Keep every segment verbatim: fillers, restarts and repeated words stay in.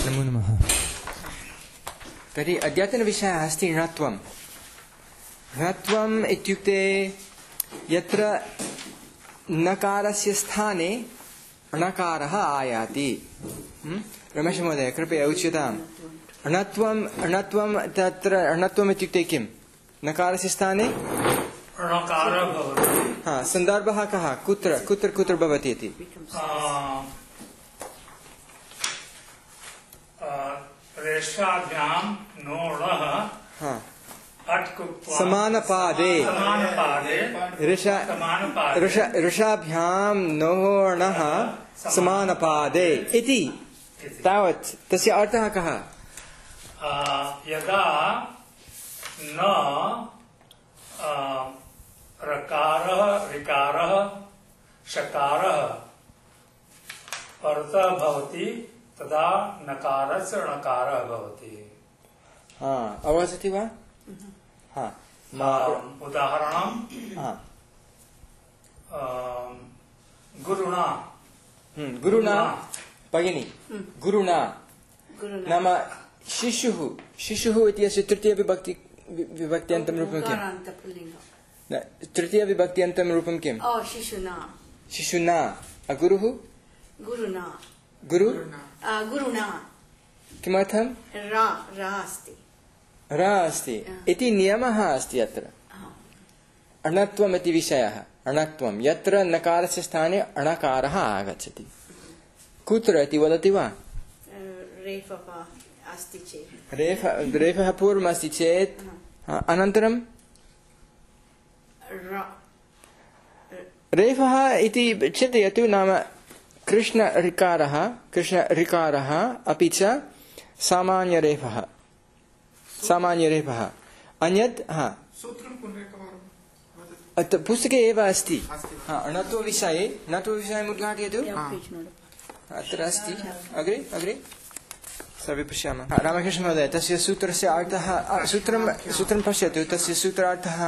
नमो नमः। तर्हि अद्यतनविषयः अस्ति णत्वं। णत्वम् इत्युक्ते यत्र नकारस्य स्थाने णकारः आयाति। रमेश महोदय कृपया उच्यताम्। णत्वम् णत्वं तत्र णत्वम् इत्युक्ते किं? नकारस्य स्थाने णकारः भवति। हा, सन्दर्भः कः? कुत्र कुत्र कुत्र भवति इति? रेषाभ्यां नोणः समानपादे ऋषाभ्यां नोणः समानपादे इति। तावत् तस्य अर्थः कः? यदा न रकारः ऋकारः षकारः परतः भवति तदा नकारस्य णकारः भवति। हाँ, अवगच्छति वा? हाँ, उदाहरणं गुरुणा गुरुणा भगिनी गुरुणा नाम शिशुः शिशुः इत्यस्य तृतीयविभक्ति विभक्त्यन्तं रूपं किम्? तृतीयविभक्त्यन्तं रूपं किम्? शिशुना शिशुना। गुरुः गुरुणा गुरु गुरुणा किमर्थं? रा रा अस्ति रा अस्ति इति नियमः अस्ति अत्र। अणत्वम् इति विषयः। अणत्वं यत्र नकारस्य स्थाने अणकारः आगच्छति। कुत्र इति वदति वा? रेफः अस्ति चेत् रेफ रेफः पूर्वम् अस्ति चेत् अनन्तरं रेफः इति चिन्तयतु। नाम कृष्ण ऋकारः कृष्ण ऋकारः अपि च सामान्यरेफः सामान्यरेफः अन्यत् हा पुस्तके एव अस्ति। णत्व विषये णत्व विषयम् उद्घाटयतु। अत्र अस्ति। अग्रे अग्रे सर्वे पश्यामः। रामकृष्ण महोदय तस्य सूत्रस्य अर्थः सूत्रं सूत्रं पश्यतु। तस्य सूत्रार्थः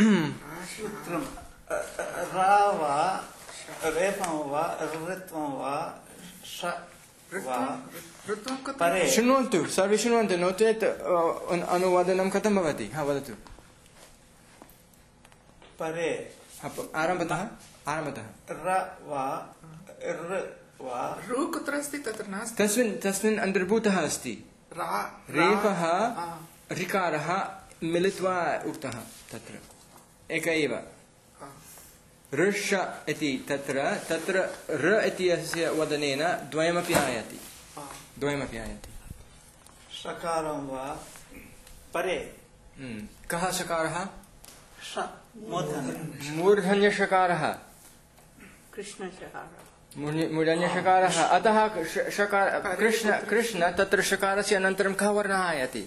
शृण्वन्तु सर्वे शृण्वन्तु। नो चेत् अनुवादनं कथं भवति? हा वदतु। परे आरम्भतः आरम्भतः रू कुत्र अस्ति? तत्र नास्ति। तस्मिन् तस्मिन् अन्तर्भूतः अस्ति। रेफः ऋकारः मिलित्वा उक्तः तत्र एक एव। ऋष इति तत्र तत्र र इत्यस्य वदनेन द्वयमपि आयाति द्वयमपि आयाति। षकारं वा परे कः षकारः? मूर्धन्यषकारः कृष्णषकारः मूर्धन्यषकारः। अतः षकार कृष्ण कृष्ण तत्र षकारस्य अनन्तरं कः वर्णः आयाति?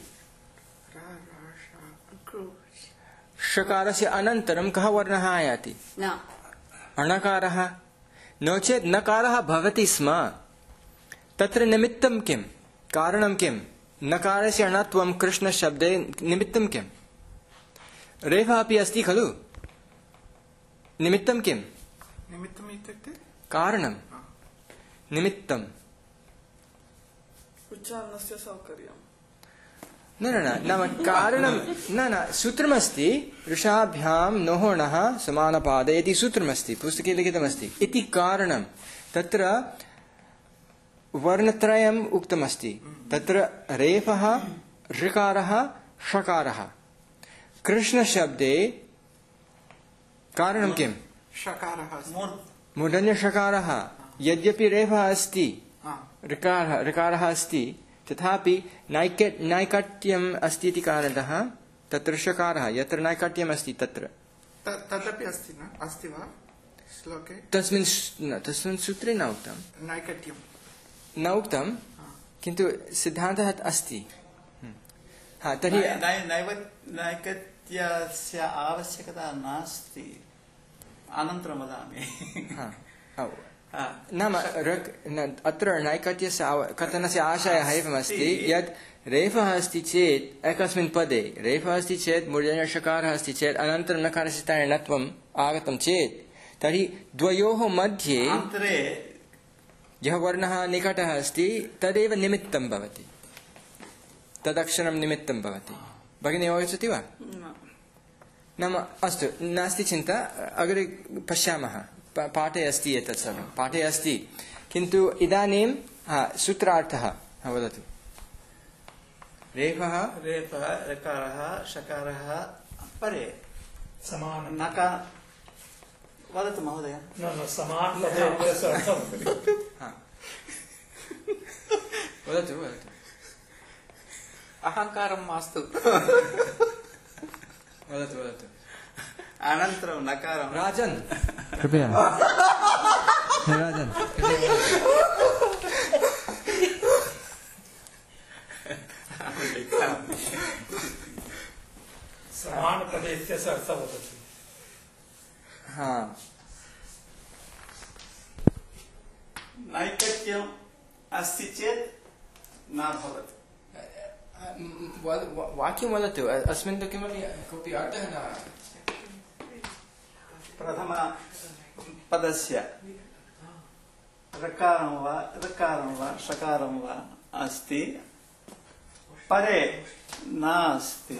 षकारस्य अनन्तरं कः वर्णः आयाति? अणकारः। नो चेत् नकारः भवति स्म। तत्र निमित्तं किं? कारणं किं? नकारस्य अणत्वं कृष्णशब्दे निमित्तं किं? रेफः अपि अस्ति खलु। निमित्तं किं? निमित्तम् इत्युक्ते कारणं निमित्तम् उच्चारणस्य सौकर्यं। न न न नाम कारणं न न सूत्रमस्ति। ऋषाभ्यां नोः समानपादे इति सूत्रमस्ति पुस्तके लिखितमस्ति इति कारणं। तत्र वर्णत्रयम् उक्तमस्ति। तत्र रेफः ऋकारः षकारः। कृष्णशब्दे कारणं किम्? मूर्धन्यषकारः। यद्यपि रेफः अस्ति ऋकारः ऋकारः अस्ति तथापि नैके नैकट्यम् अस्ति इति कारणतः तत्र षकारः। यत्र नैकट्यम् अस्ति तत्र तदपि अस्ति न अस्ति वा श्लोके? तस्मिन् तस्मिन् सूत्रे न उक्तं। नैकट्यं न उक्तं किन्तु सिद्धान्तः अस्ति। हा तर्हि नैकट्यस्य आवश्यकता नास्ति। अनन्तरं वदामि। नाम अत्र नैकट्यस्य कथनस्य आशयः एवमस्ति यत् रेफः अस्ति चेत् एकस्मिन् पदे रेफः अस्ति चेत् मूर्धन्यषकारः अस्ति चेत् अनन्तरं नकारस्य स्थाने णत्वम् आगतं चेत् तर्हि द्वयोः मध्ये यः वर्णः निकटः अस्ति तदेव निमित्तं भवति, तदक्षरं निमित्तं भवति। भगिनी अवगच्छति वा? नाम अस्तु, नास्ति चिन्ता, अग्रे पश्यामः। पाठे अस्ति एतत् सर्वं, पाठे अस्ति, किन्तु इदानीं सूत्रार्थः वदतु। रेफः रेफः ऋकारः षकारः परे समान नका वदतु महोदय। न न समान पदेभ्यः अर्थं वदतु वदतु। अहङ्कारं मास्तु। वदतु वदतु। अनन्तरं नकारं। राजन् कृपया राजन् समान पदे इत्यस्य अर्थः वदति। हा नैकट्यम् अस्ति चेत् न भवति। वाक्यं वदतु, अस्मिन् तु किमपि कोऽपि अर्थः न। प्रथम पदस्य ऋकारं वा ऋकारं वा षकारं वा अस्ति, परे नास्ति,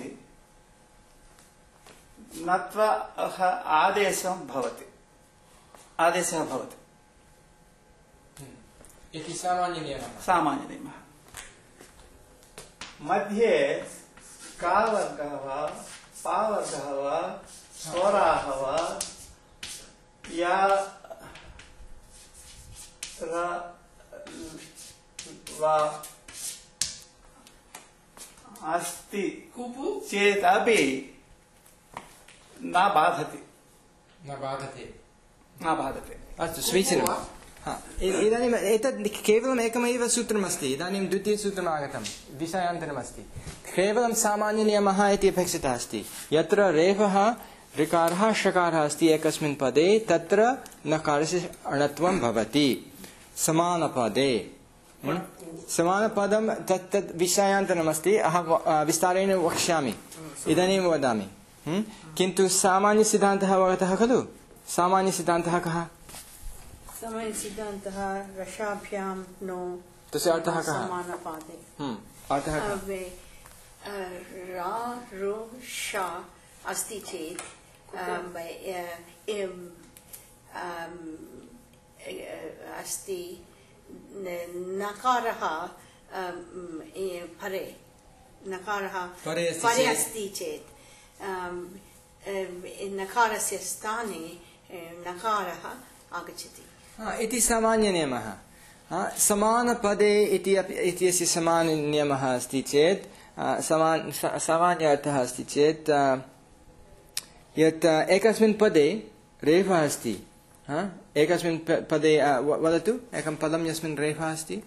नत्वा आदेशं भवति, आदेशः भवति इति सामान्यनियमः। सामान्यनियमः। मध्ये का वर्गः वा पा वर्गः वा स्वराः वा या वा अस्ति चेदपि न बाधते, न बाधते, न बाधते। अस्तु समीचीनं। इदानीम् एतत् केवलम् एकमेव सूत्रमस्ति। इदानीं द्वितीयसूत्रम् आगतं, विषयान्तरमस्ति। केवलं सामान्यनियमः इति अपेक्षितः अस्ति। यत्र रेफः ऋकारः षकारः अस्ति एकस्मिन् पदे, तत्र नकारस्य अणत्वं भवति समानपदे। समानपदं तत् तत् विषयान्तरमस्ति, अहं विस्तारेण वक्ष्यामि, इदानीं वदामि। किन्तु सामान्यसिद्धान्तः अवगतः खलु? सामान्यसिद्धान्तः कः? सामान्यसिद्धान्तः रसाभ्यां नो तस्य अर्थः कः? समानपादे। अर्थः रा रो शा अस्ति चेत् अस्ति नकारः परे, नकारः परे अस्ति चेत् नकारस्य स्थाने नकारः आगच्छति इति सामान्यनियमः। समानपदे इत्यस्य सामान्यनियमः अस्ति चेत्, सामान्य अर्थः अस्ति चेत्, यत् एकस्मिन् पदे रेफः अस्ति, एकस्मिन् पदे वदतु एकं पदं यस्मिन् रेफः अस्ति।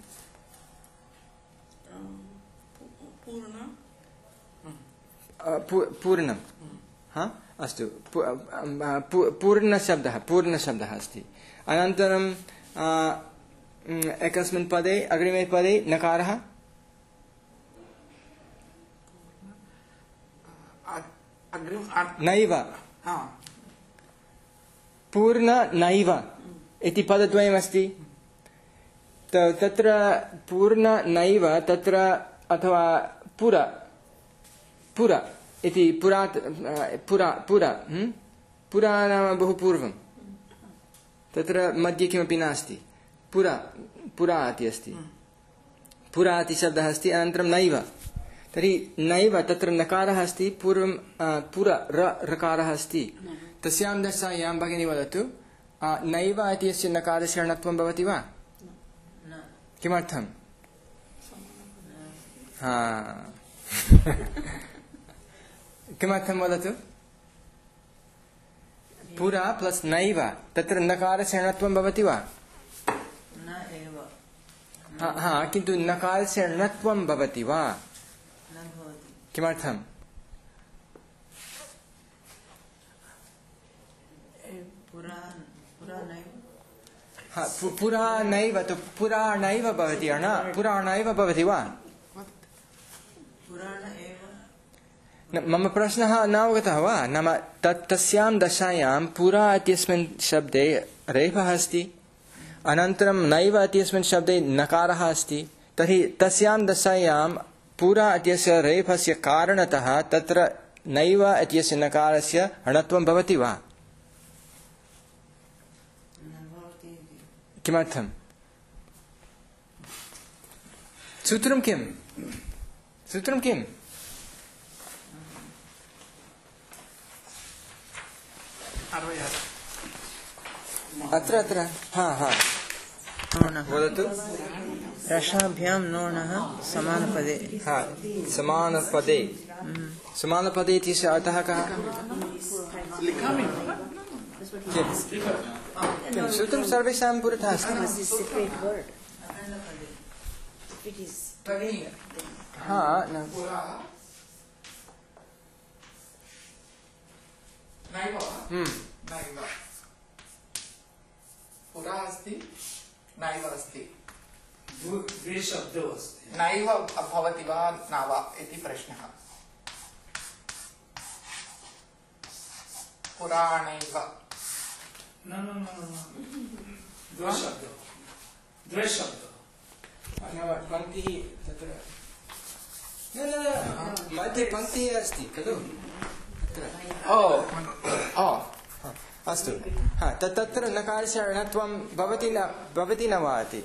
पूर्णं, अस्तु, पूर्णशब्दः पूर्णशब्दः अस्ति। अनन्तरं एकस्मिन् पदे अग्रिमे पदे नकारः नैव, पूर्ण नैव इति पदद्वयमस्ति। तत्र पूर्ण नैव, तत्र अथवा पुरा पुरा इति पुरा पुरा पुरा पुरा नाम बहु पूर्वं, तत्र मध्ये किमपि नास्ति, पुरा पुरा इति अस्ति, पुरा इति शब्दः अस्ति। अनन्तरं नैव, तर्हि नैव तत्र नकारः अस्ति, पूर्वं पुरा र ऋकारः अस्ति। तस्यां दशायां भगिनी वदतु, नैव इत्यस्य नकारस्य णत्वं भवति वा? किमर्थम्? हा किमर्थं वदतु? पुरा प्लस् नैव, तत्र नकारस्य णत्वं भवति वा? हा, किन्तु नकारस्य णत्वं भवति वा? किमर्थम्? पुरा नैव, तु पुरा नैव भवति न, पुरा नैव भवति वा? मम प्रश्नः न अवगतः वा? नाम तत् तस्यां दशायां पुरा इत्यस्मिन् शब्दे रेफः अस्ति, अनन्तरं नैव इत्यस्मिन् शब्दे नकारः अस्ति तर्हि तस्यां दशायां पुरा इत्यस्य रेफस्य कारणतः तत्र नैव इत्यस्य नकारस्य णत्वं भवति वा? किमर्थं? सूत्रं किं? सूत्रं किम्? अत्र अत्र हा हा वदतु। रसाभ्यां नोणः समानपदे। हा समानपदे। समानपदे इत्यस्य अर्थः कः? किं सूत्रं सर्वेषां पुरतः अस्ति? हा पुरा अस्ति नैव अस्ति द्वे शब्दौ अस्ति नैव भवति वा न वा इति प्रश्नः। पुराणैव न न न द्वे शब्दौ द्वे शब्दौ पङ्क्तिः तत्र न न मध्ये पङ्क्तिः अस्ति खलु ओ ओ अस्तु हा तत्र नकारस्य णत्वं भवति न भवति न वा इति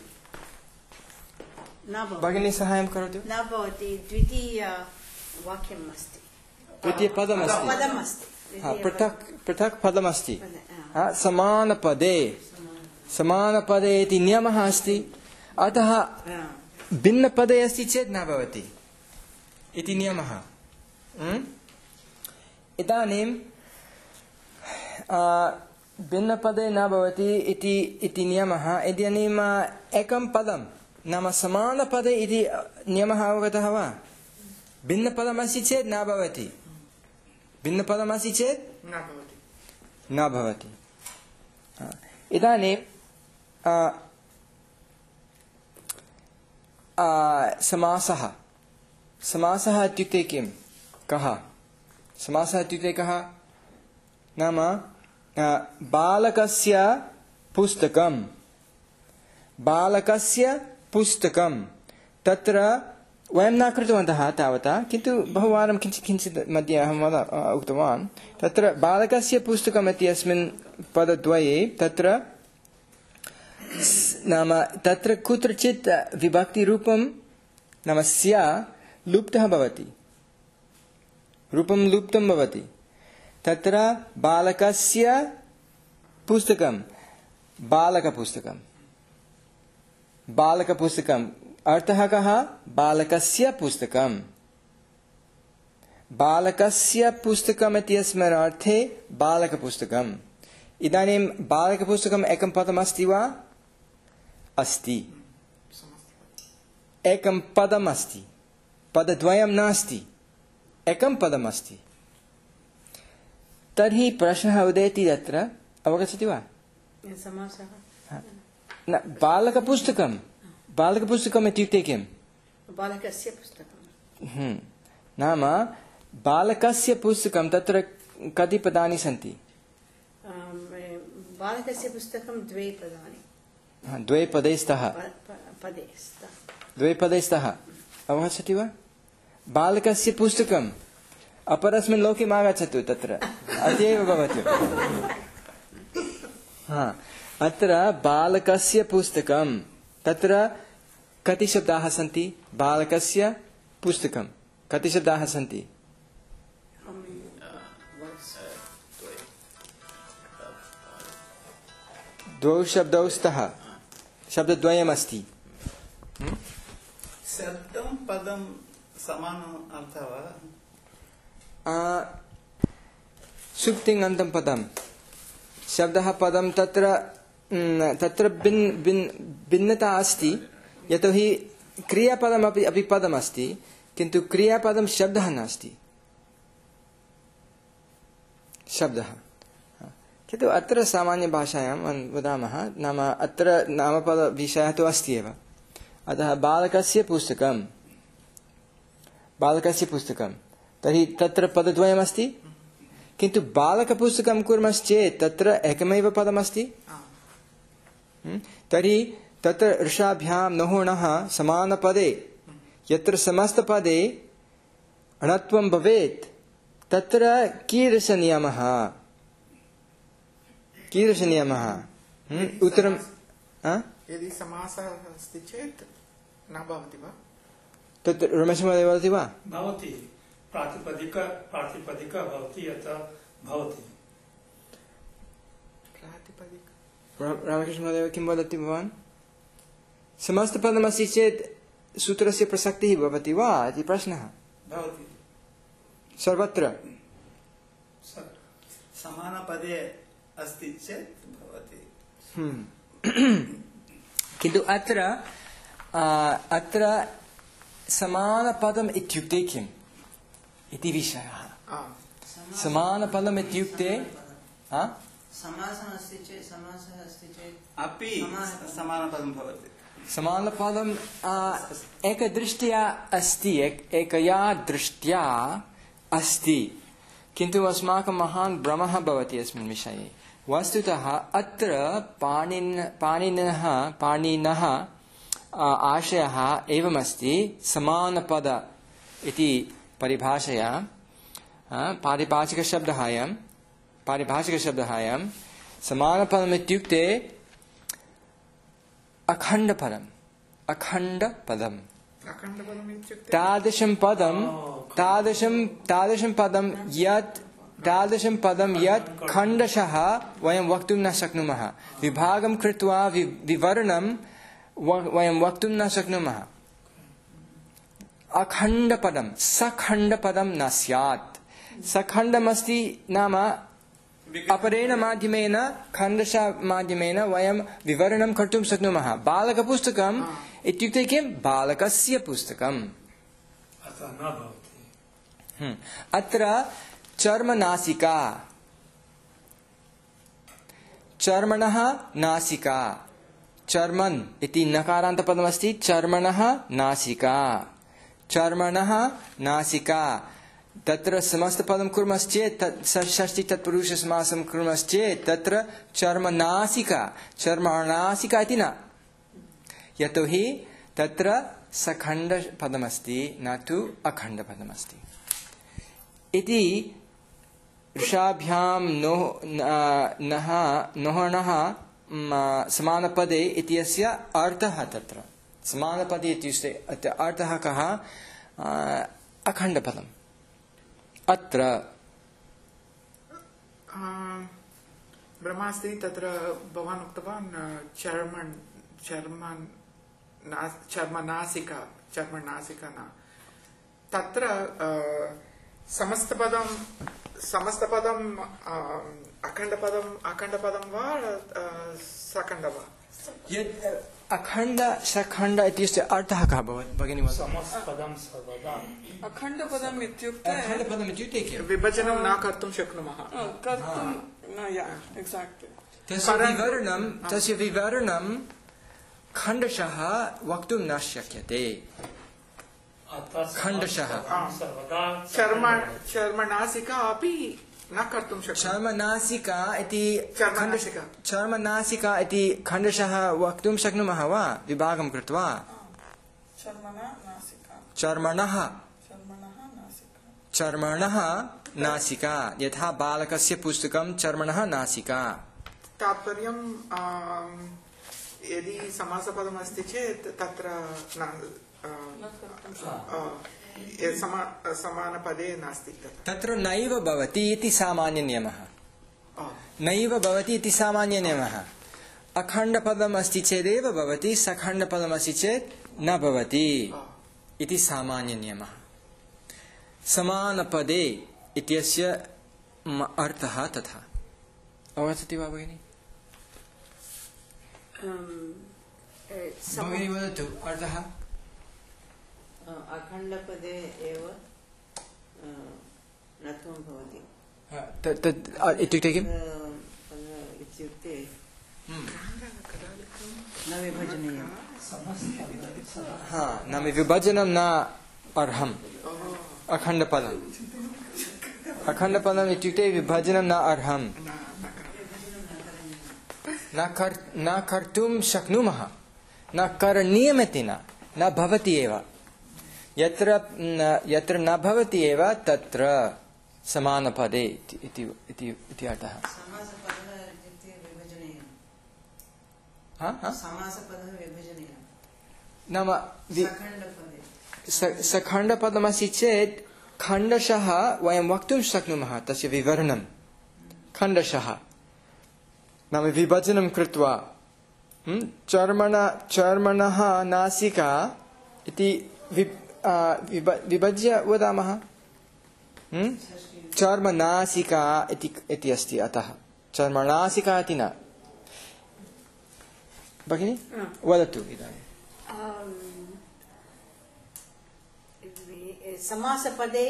भगिनी साहाय्यं करोतु। न भवति द्वितीय वाक्यम् अस्ति द्वितीयपदमस्ति पदमस्ति पृथक् पृथक् पदमस्ति समानपदे समानपदे इति नियमः अस्ति अतः भिन्नपदे अस्ति चेत् न भवति इति नियमः। इदानीं भिन्नपदे न भवति इति इति नियमः। इदानीम् एकं पदं नाम समानपदे इति नियमः अवगतः वा? भिन्नपदमस्ति चेत् न भवति भिन्नपदमस्ति चेत् न भवति न भवति। इदानीं समासः समासः इत्युक्ते किं? कः समासः इत्युक्ते कः? नाम बालकस्य पुस्तकं बालकस्य पुस्तकं तत्र वयं न कृतवन्तः तावता किन्तु बहुवारं किञ्चित् किञ्चित् मध्ये अहं वद उक्तवान् तत्र बालकस्य पुस्तकम् इत्यस्मिन् पदद्वये तत्र नाम तत्र कुत्रचित् विभक्तिरूपं नाम स्य लुप्तः भवति रूपं लुप्तं भवति। तत्र बालकस्य पुस्तकं बालकपुस्तकं बालकपुस्तकम् अर्थः कः? बालकस्य पुस्तकं बालकस्य पुस्तकम् इत्यस्मिन् अर्थे बालकपुस्तकम्। इदानीं बालकपुस्तकम् एकं पदमस्ति वा? अस्ति एकं पदमस्ति पदद्वयं नास्ति एकं पदमस्ति। तर्हि प्रश्नः उदेति तत्र अवगच्छति वा? न बालकपुस्तकं बालकपुस्तकम् इत्युक्ते किं? बालकस्य पुस्तकं नाम बालकस्य पुस्तकं तत्र कति पदानि सन्ति? बालकस्य पुस्तकं द्वे पदानि द्वे पदे स्तः पदे स्तः द्वे पदे स्तः अवगच्छति वा? बालकस्य पुस्तकम् अपरस्मिन् लोके आगच्छतु तत्र अद्यैव भवतु। हा अत्र बालकस्य पुस्तकं तत्र कति शब्दाः सन्ति? बालकस्य पुस्तकं कति शब्दाः सन्ति? द्वौ शब्दौ स्तः शब्दद्वयमस्ति। शब्दं पदं समानम् अर्थः वा? सुप्तिङन्तं पदं शब्दः पदं तत्र तत्र भिन्न भिन्न भिन्नता अस्ति यतोहि क्रियापदमपि अपि पदमस्ति किन्तु क्रियापदं शब्दः नास्ति शब्दः किन्तु अत्र सामान्यभाषायां वदामः नाम अत्र नामपदविषयः तु अस्ति एव। अतः बालकस्य पुस्तकं बालकस्य पुस्तकं तर्हि तत्र पदद्वयमस्ति किन्तु बालकपुस्तकं कुर्मश्चेत् तत्र एकमेव पदमस्ति तर्हि तत्र ऋषाभ्यां नहुणः समानपदे यत्र समस्तपदे अणत्वं भवेत् तत्र कीदृशनियमः कीदृशनियमः उत्तरं यदि समासः अस्ति चेत् न भवति वा तत्र रमेशमहोदय वदति वा भवति प्रातिपदिक प्रातिपदिक भवति यत् भवति प्रातिपदिक रामकृष्णमहोदय किं वदति भवान् समस्तपदमस्ति चेत् सूत्रस्य प्रसक्तिः भवति वा इति प्रश्नः भवति सर्वत्र समानपदे अस्ति चेत् भवति किन्तु अत्र अत्र समानपदम् इत्युक्ते किम् इति विषयः समानपदम् इत्युक्ते समासः अस्ति चेत् समासः अस्ति चेत् अपि समानपदं भवति समानपदम् एकदृष्ट्या अस्ति एकया दृष्ट्या अस्ति किन्तु अस्माकं महान् भ्रमः भवति अस्मिन् विषये वस्तुतः अत्र पाणिन् पाणिनिनः पाणिनिनः आशयः एवमस्ति समानपद इति परिभाषया पारिभाषिकशब्दः अयं पारिभाषिकशब्दः अयं समानपदम् इत्युक्ते अखण्डपदम् अखण्डपदम् तादृशं पदं तादृशं तादृशं पदं यत् तादृशं पदं यत् खण्डशः वयं वक्तुं न शक्नुमः विभागं कृत्वा विवरणं वयं वक्तुं न शक्नुमः अखण्डपदं सखण्डपदं न स्यात् सखण्डमस्ति नाम अपरेण माध्यमेन खण्डशः माध्यमेन वयं विवरणं कर्तुं शक्नुमः बालकपुस्तकम् इत्युक्ते किं बालकस्य पुस्तकम् अत्र चर्मनासिका चर्मणः नासिका चर्मन् इति नकारान्तपदमस्ति चर्मणः नासिका चर्मणः नासिका तत्र समस्तपदं कुर्मश्चेत् षष्ठी तत्पुरुषसमासं कुर्मश्चेत् तत्र चर्मनासिका चर्मनासिका इति न यतोहि तत्र सखण्डपदमस्ति न तु अखण्डपदमस्ति इति ऋषाभ्यां नोः नः नोहणः समानपदे इत्यस्य अर्थः तत्र समानपदे इत्युक्ते अर्थः कः अखण्डपदम् अत्र ब्रह्मास्ति तत्र भवान् उक्तवान् चर्मन् चर्मन् चर्मनासिका चर्मनासिका न तत्र समस्तपदं समस्तपदम् अखण्डपदम् अखण्डपदं वा सखण्ड वा अखण्ड सखण्ड इत्यस्य अर्थः कः भगिनी समस्तपदं सर्वदा अखण्डपदम् इत्युक्ते अखण्डपदम् इत्युक्ते किं विभजनं न कर्तुं शक्नुमः कर्तुं न या एक्साक्ट्लि तस्य विवरणं तस्य विवरणं खण्डशः वक्तुं न शक्यते खण्डशः चर्म चर्मनासिका अपि न कर्तुं शक्यते चर्मनासिका इति चर्मनासिका चर्मनासिका इति खण्डशः वक्तुं शक्नुमः वा विभागं कृत्वा चर्मणः चर्मणः नासिका यथा बालकस्य पुस्तकं चर्मणः नासिका तात्पर्यं यदि समासपदम् अस्ति चेत् तत्र समानपदे नास्ति तत्र नैव भवति इति सामान्यनियमः नैव भवति इति सामान्यनियमः अखण्डपदम् अस्ति चेदेव भवति सखण्डपदम् अस्ति चेत् न भवति इति सामान्यनियमः समानपदे इत्यस्य अर्थः तथा अवगच्छति वा भगिनी भगिनी वदतु अर्थः अखण्डपदे एव नत्वं भवति तत् इत्युक्ते किम् इत्युक्ते न विभजनीयं हा न विभजनं न अर्हम् अखण्डपदम् अखण्डपदम् इत्युक्ते विभजनं न अर्हम् न कर् न कर्तुं शक्नुमः न करणीयमिति न न भवति एव यत्र यत्र न भवति एव तत्र समानपदे इति इति इति अर्थः समासपदः इत्युक्ते विभजनेन हा हा समासपदः विभजनेन नाम सखण्डपदे सखण्डपदमस्ति चेत् खण्डशः वयं वक्तुं शक्नुमः तस्य विवरणं खण्डशः नाम विभजनं कृत्वा चर्मण चर्मणः नासिका इति विभज्य वदामः चर्मनासिका इति अस्ति अतः चर्मनासिका इति न भगिनी वदतु इदानीं समासपदे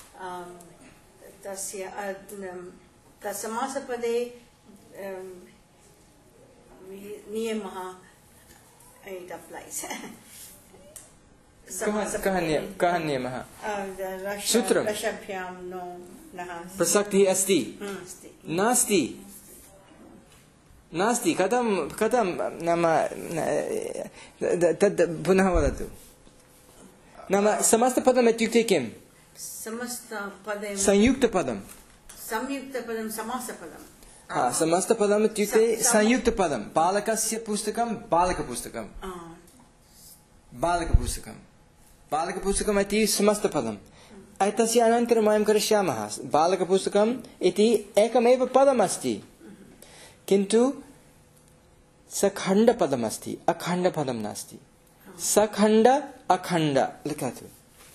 तस्य समासपदे नियमः it applies कः नियमः सूत्रं रसभ्यां नो नः प्रसक्तिः अस्ति नास्ति नास्ति कथं कथं नाम तद् पुनः वदतु नाम समस्तपदम् इत्युक्ते किं समस्तपदं संयुक्तपदं संयुक्तपदं समासपदं हा समस्तपदम् इत्युक्ते संयुक्तपदं बालकस्य पुस्तकं बालकपुस्तकं बालकपुस्तकं बालकपुस्तकम् इति समस्तपदम् एतस्य अनन्तरं वयं करिष्यामः बालकपुस्तकम् इति एकमेव पदमस्ति किन्तु सखण्डपदमस्ति अखण्डपदं नास्ति सखण्ड अखण्ड लिखतु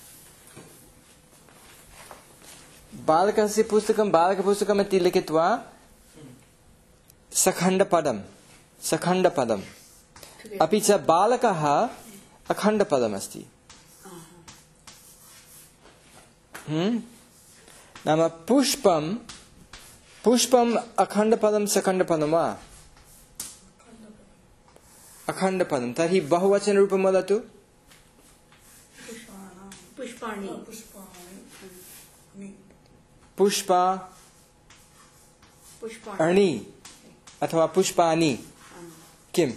बालकस्य पुस्तकं बालकपुस्तकम् इति लिखित्वा सखण्डपदं सखण्डपदम् अपि च बालकः अखण्डपदमस्ति नाम पुष्पं पुष्पम् अखण्डपदं सखण्डपदं वा अखण्डपदं तर्हि बहुवचनरूपं वदतु पुष्पाणि पुष्पा अणि अथवा पुष्पाणि किं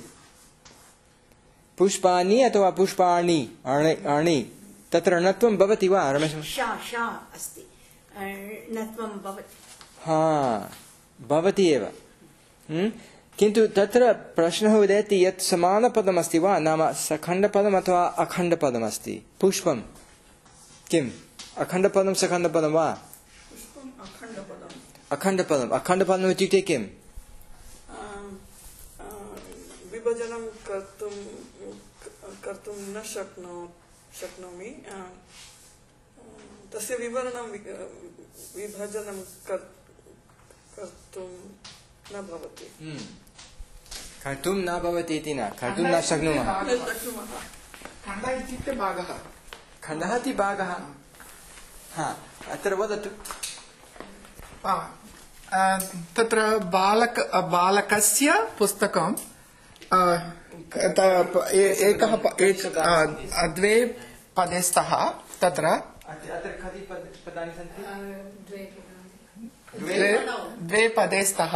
पुष्पाणि अथवा पुष्पाणि अणि तत्र णत्वं भवति वा रमेश अस्ति णत्वं भवति हा भवति एव किन्तु तत्र प्रश्नः उदेति यत् समानपदमस्ति वा नाम सखण्डपदम् अथवा अखण्डपदमस्ति पुष्पं किम् अखण्डपदं सखण्डपदं वा अखण्डपदम् अखण्डपदम् इत्युक्ते किम् विभजनं कर्तुं कर्तुं न शक्नो शक्नोमि तस्य विवरणं विभजनं कर्तुं न भवति कर्तुं न भवति इति न कर्तुं न शक्नुमः खण्डः इत्युक्ते भागः खण्डः इति भागः हा अत्र वदतु तत्र बालक बालकस्य पुस्तकं एकः द्वे पदे स्तः तत्र अत्र कति पदानि सन्ति द्वे द्वे पदे स्तः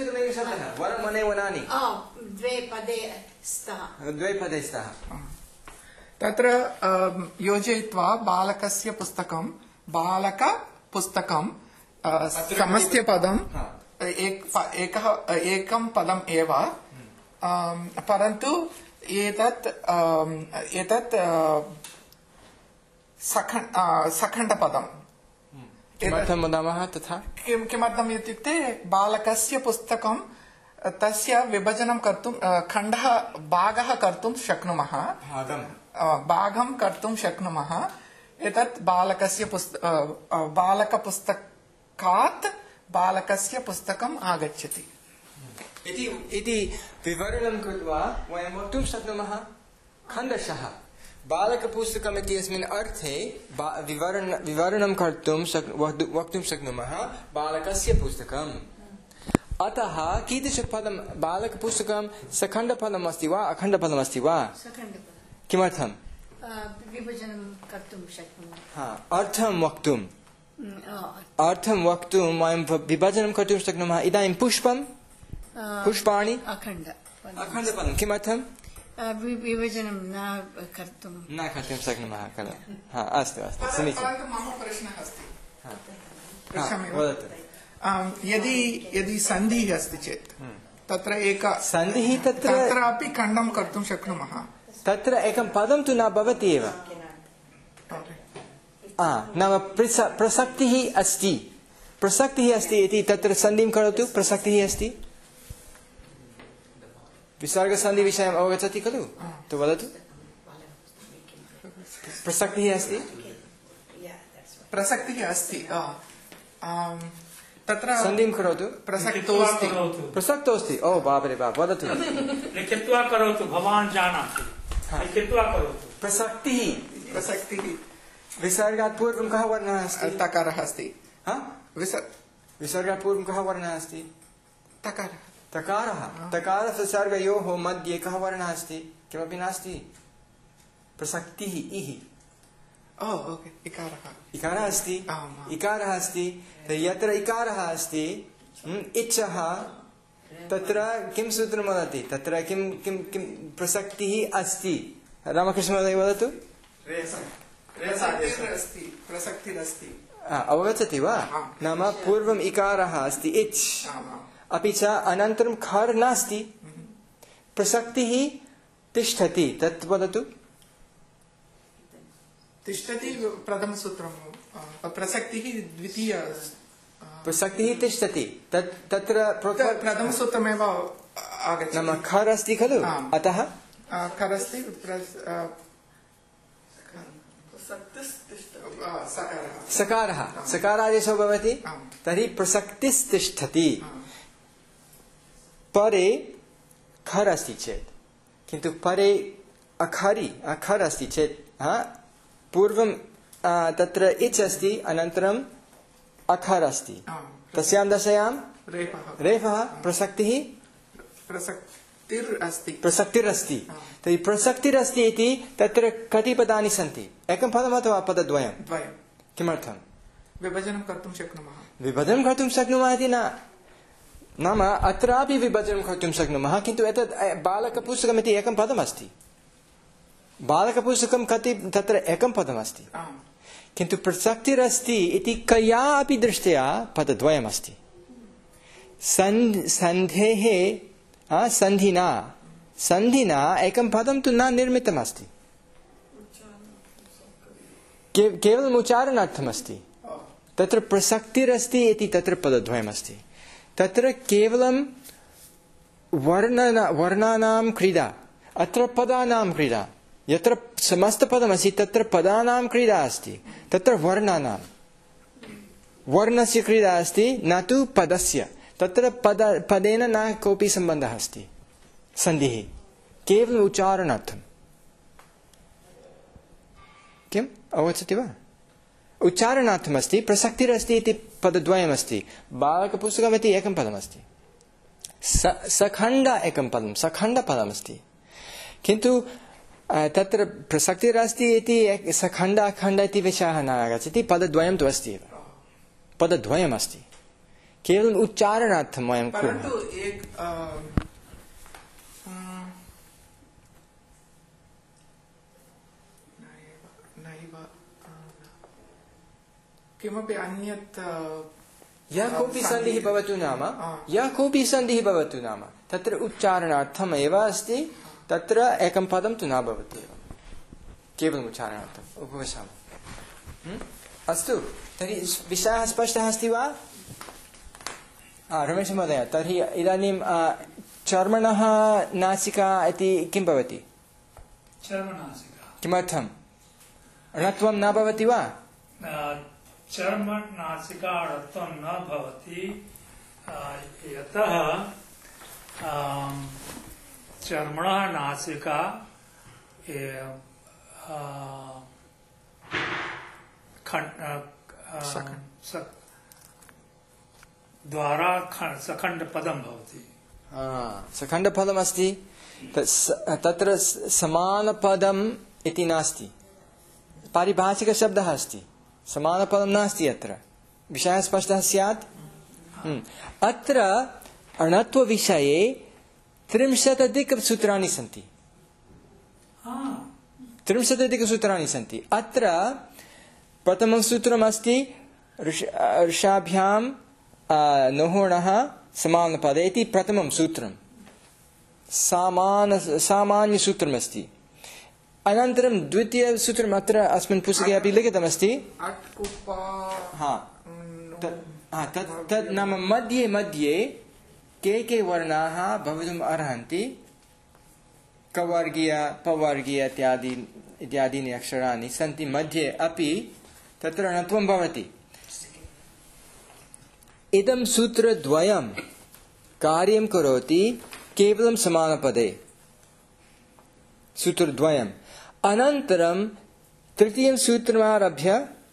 वनानि द्वे पदे स्तः द्वे पदे स्तः तत्र योजयित्वा बालकस्य पुस्तकं बालकपुस्तकं समस्त्यपदं एकः एकं पदम् एव परन्तु एतत् एतत् सखण्डपदं किमर्थं वदामः तथा किं किमर्थम् इत्युक्ते बालकस्य पुस्तकं तस्य विभजनं कर्तुं खण्डः भागः कर्तुं शक्नुमः भागं कर्तुं शक्नुमः एतत् बालकस्य पुस्त बालकपुस्तकात् बालकस्य पुस्तकम् आगच्छति इति इति विवरणं कृत्वा वयं वक्तुं शक्नुमः खण्डशः बालकपुस्तकम् इत्यस्मिन् अर्थे विवरण विवरणं कर्तुं वक्तुं शक्नुमः बालकस्य पुस्तकम् अतः कीदृशपदं बालकपुस्तकं सखण्डपदम् अस्ति वा अखण्डपदम् अस्ति वा किमर्थं विभजनं कर्तुं शक्नुमः हा अर्थं वक्तुम् अर्थं वक्तुं वयं विभजनं कर्तुं शक्नुमः इदानीं पुष्पं पुष्पाणि अखण्ड अखण्डपदं किमर्थं विभजनं न कर्तुं न कर्तुं शक्नुमः खलु हा अस्तु अस्तु समीचीनं मम प्रश्नः अस्ति वदतु यदि यदि सन्धिः अस्ति चेत् तत्र एक सन्धिः तत्र तत्रापि खण्डं कर्तुं शक्नुमः तत्र एकं पदं तु न भवति एव नाम प्रसक्तिः अस्ति प्रसक्तिः अस्ति इति तत्र सन्धिं करोतु प्रसक्तिः अस्ति विसर्गसन्धिविषयम् अवगच्छति खलु तु वदतु प्रसक्तिः अस्ति प्रसक्तिः अस्ति तत्र सन्धिं करोतु प्रसक्तोऽस्ति प्रसक्तोऽस्ति ओ बापरे बाप वदतु लिखित्वा करोतु भवान् जानाति लिखित्वा करोतु प्रसक्तिः प्रसक्तिः विसर्गात् पूर्वं कः वर्णः अस्ति तकारः अस्ति विसर्गात् पूर्वं कः वर्णः अस्ति तकारः तकारः तकारविसर्गयोः मध्ये कः वर्णः अस्ति किमपि नास्ति प्रसक्तिः इः ओ ओके इकारः इकारः अस्ति इकारः अस्ति यत्र इकारः अस्ति इच्छः तत्र किं सूत्रं वदति तत्र किं किं किं प्रसक्तिः अस्ति रामकृष्णमहोदय वदतु प्रसक्तिरस्ति अवगच्छति वा नाम पूर्वम् इकारः अस्ति इच् अपि च अनन्तरं खर् नास्ति प्रसक्तिः तिष्ठति तत् वदतु तिष्ठति प्रथमसूत्रं प्रसक्तिः द्वितीय प्रसक्तिः तिष्ठति तत् तत्र प्रथमसूत्रमेव आगच्छति नाम खर् अस्ति खलु अतः खर् अस्ति सकारः सकारादेशो भवति तर्हि प्रसक्तिस्तिष्ठति परे खर् अस्ति चेत् किन्तु परे अखरि अखर् अस्ति चेत् पूर्वं तत्र इच् अस्ति अनन्तरम् अखर् अस्ति तस्यां दशायां रेफः प्रसक्तिः प्रसक्तिरस्ति प्रसक्तिरस्ति तर्हि प्रसक्तिरस्ति इति तत्र कति पदानि सन्ति एकं पदम् अथवा पदद्वयं द्वयं किमर्थं विभजनं कर्तुं शक्नुमः विभजनं कर्तुं शक्नुमः इति न नाम अत्रापि विभजनं कर्तुं शक्नुमः किन्तु एतत् बालकपुस्तकमिति एकं पदमस्ति बालकपुस्तकं कति तत्र एकं पदमस्ति किन्तु प्रसक्तिरस्ति इति कयापि दृष्ट्या पदद्वयमस्ति सन्धेः सन्धिना सन्धिना एकं पदं तु न निर्मितमस्ति केवलम् उच्चारणार्थमस्ति तत्र प्रसक्तिरस्ति इति तत्र पदद्वयमस्ति तत्र केवलं वर्णना वर्णानां क्रीडा अत्र पदानां क्रीडा यत्र समस्तपदमस्ति तत्र पदानां क्रीडा अस्ति तत्र वर्णानां वर्णस्य क्रीडा अस्ति न तु पदस्य तत्र पद पदेन न कोऽपि सम्बन्धः अस्ति सन्धिः केवलम् उच्चारणार्थम् किम् अवगच्छति वा उच्चारणार्थमस्ति प्रसक्तिरस्ति इति पदद्वयमस्ति बालकपुस्तकमिति एकं पदमस्ति सखण्ड एकं पदं सखण्डपदमस्ति किन्तु तत्र प्रसक्तिरस्ति इति सखण्ड अखण्ड इति विषयः न आगच्छति पदद्वयं तु अस्ति एव पदद्वयमस्ति केवलम् उच्चारणार्थं वयं परन्तु एक किमपि अन्यत् यः कोऽपि सन्धिः भवतु नाम यः कोऽपि सन्धिः भवतु नाम तत्र उच्चारणार्थम् एव अस्ति तत्र एकं पदं तु न भवति एव केवलम् उच्चारणार्थम् उपविशामः अस्तु तर्हि विषयः स्पष्टः अस्ति वा रमेश महोदय तर्हि इदानीं चर्मणः नासिका इति किं भवति किमर्थम् णत्वं न भवति वा चर्म नासिका णत्वं न भवति यतः चर्मणः नासिका द्वारा सखण्डपदं भवति सखण्डपदमस्ति तत्र समानपदम् इति नास्ति पारिभाषिकशब्दः अस्ति समानपदं नास्ति अत्र विषयः स्पष्टः स्यात् अत्र अणत्वविषये त्रिंशदधिकसूत्राणि सन्ति। त्रिंशदधिकसूत्राणि सन्ति। अत्र प्रथमं सूत्रमस्ति ऋषाभ्यां नोहोणः समानपदे इति प्रथमं सूत्रं सामान्य सामान्यसूत्रमस्ति। अनन्तरं द्वितीयसूत्रम् अत्र अस्मिन् पुस्तके अपि लिखितमस्ति। हा तत् तत् नाम मध्ये मध्ये के के वर्णाः भवितुम् अर्हन्ति, कवर्गीय पवर्गीय इत्यादि इत्यादीनि अक्षराणि सन्ति, मध्ये अपि तत्र णत्वं भवति। इदं सूत्रद्वयं कार्यं करोति केवलं समानपदे, सूत्रद्वयम्। अनन्तरं तृतीयं सूत्रमारभ्य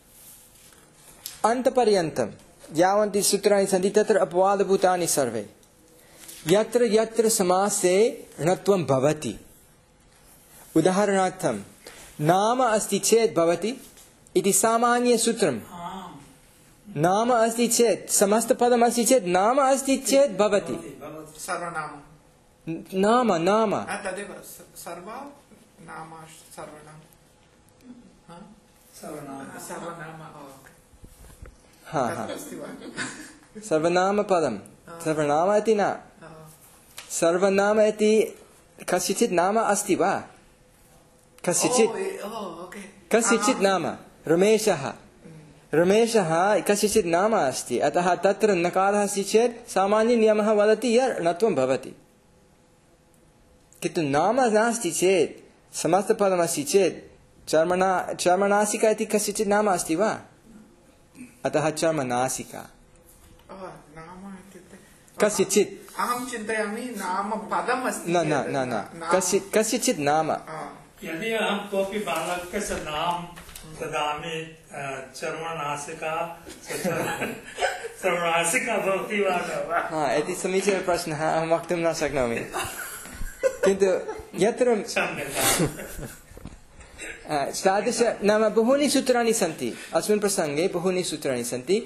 अन्तपर्यन्तं यावन्ति सूत्राणि सन्ति तत्र अपवादभूतानि सर्वे। यत्र यत्र समासे णत्वं भवति, उदाहरणार्थं नाम अस्ति चेत् भवति इति सामान्यसूत्रं। नाम अस्ति चेत्, समस्तपदम् अस्ति चेत्, नाम अस्ति चेत् भवति। सर्वनाम नाम नाम तदेव सर्व नाम सर्वनाम सर्वनाम हा हा सर्वनाम पदं सर्वनाम इति न, सर्वनाम इति कस्यचित् नाम अस्ति वा? कस्यचित् कस्यचित् नाम रमेशः रमेशः कस्यचित् नाम अस्ति, अतः तत्र नकारः अस्ति चेत् सामान्यनियमः वदति यत् णत्वं भवति। किन्तु नाम नास्ति चेत्, समस्तपदमस्ति चेत्, चर्मना चर्मनासिका इति कस्यचित् नाम अस्ति वा? अतः चर्मनासिका कस्यचित्। अहं चिन्तयामि नाम पदम् अस्ति। न न न न कस्य कस्यचित् नाम। यदि अहं कोऽपि बालकस्य नाम ददामि चर्मनासिका चर्मनासिका भवति वा न वा? हा, इति समीचीनः प्रश्नः, अहं वक्तुं न शक्नोमि। किन्तु यत्र तादृश नाम बहूनि सूत्राणि सन्ति, अस्मिन् प्रसङ्गे बहूनि सूत्राणि सन्ति।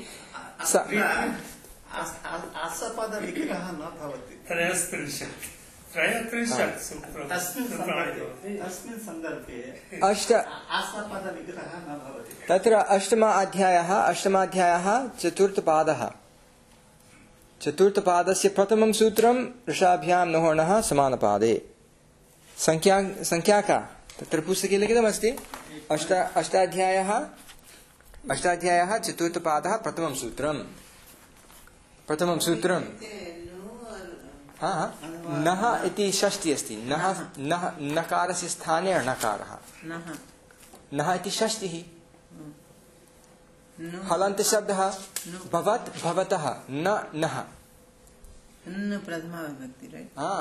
आसपदविग्रहः न भवति। त्रयस्त्रिंशत् त्रयस्त्रिंशत् तस्मिन् सन्दर्भे अष्ट आसपदविग्रहः न भवति। तत्र अष्टम अध्यायः अष्टमाध्यायः चतुर्थपादः। चतुर्थपादस्य प्रथमं सूत्रं ऋषाभ्यां नोहोणः समानपादे। संख्या संख्या का तत्र पुस्तके लिखितमस्ति। अष्ट अष्टाध्यायः अष्टाध्यायः चतुर्थपादः प्रथमं सूत्रं प्रथमं सूत्रं हा नः इति षष्ठी अस्ति। नः नः नकारस्य स्थाने णकारः, नः इति षष्टिः। हलन्तशब्दः भवत् भवतः, न नः प्रथमा विभक्ति राइट। हा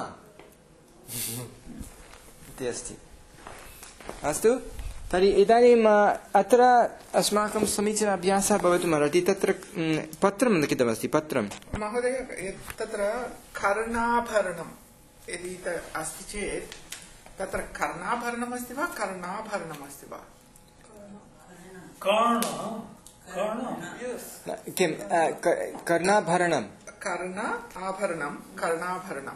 इति अस्ति। अस्तु, तर्हि इदानीम् अत्र अस्माकं समीचीनः अभ्यासः भवितुमर्हति। तत्र पत्रं लिखितमस्ति। पत्रं महोदय तत्र कर्णाभरणं यदि अस्ति चेत् तत्र कर्णाभरणम् अस्ति वा कर्णाभरणम् अस्ति वा? कर्ण किं कर्णाभरणं कर्ण आभरणं कर्णाभरणं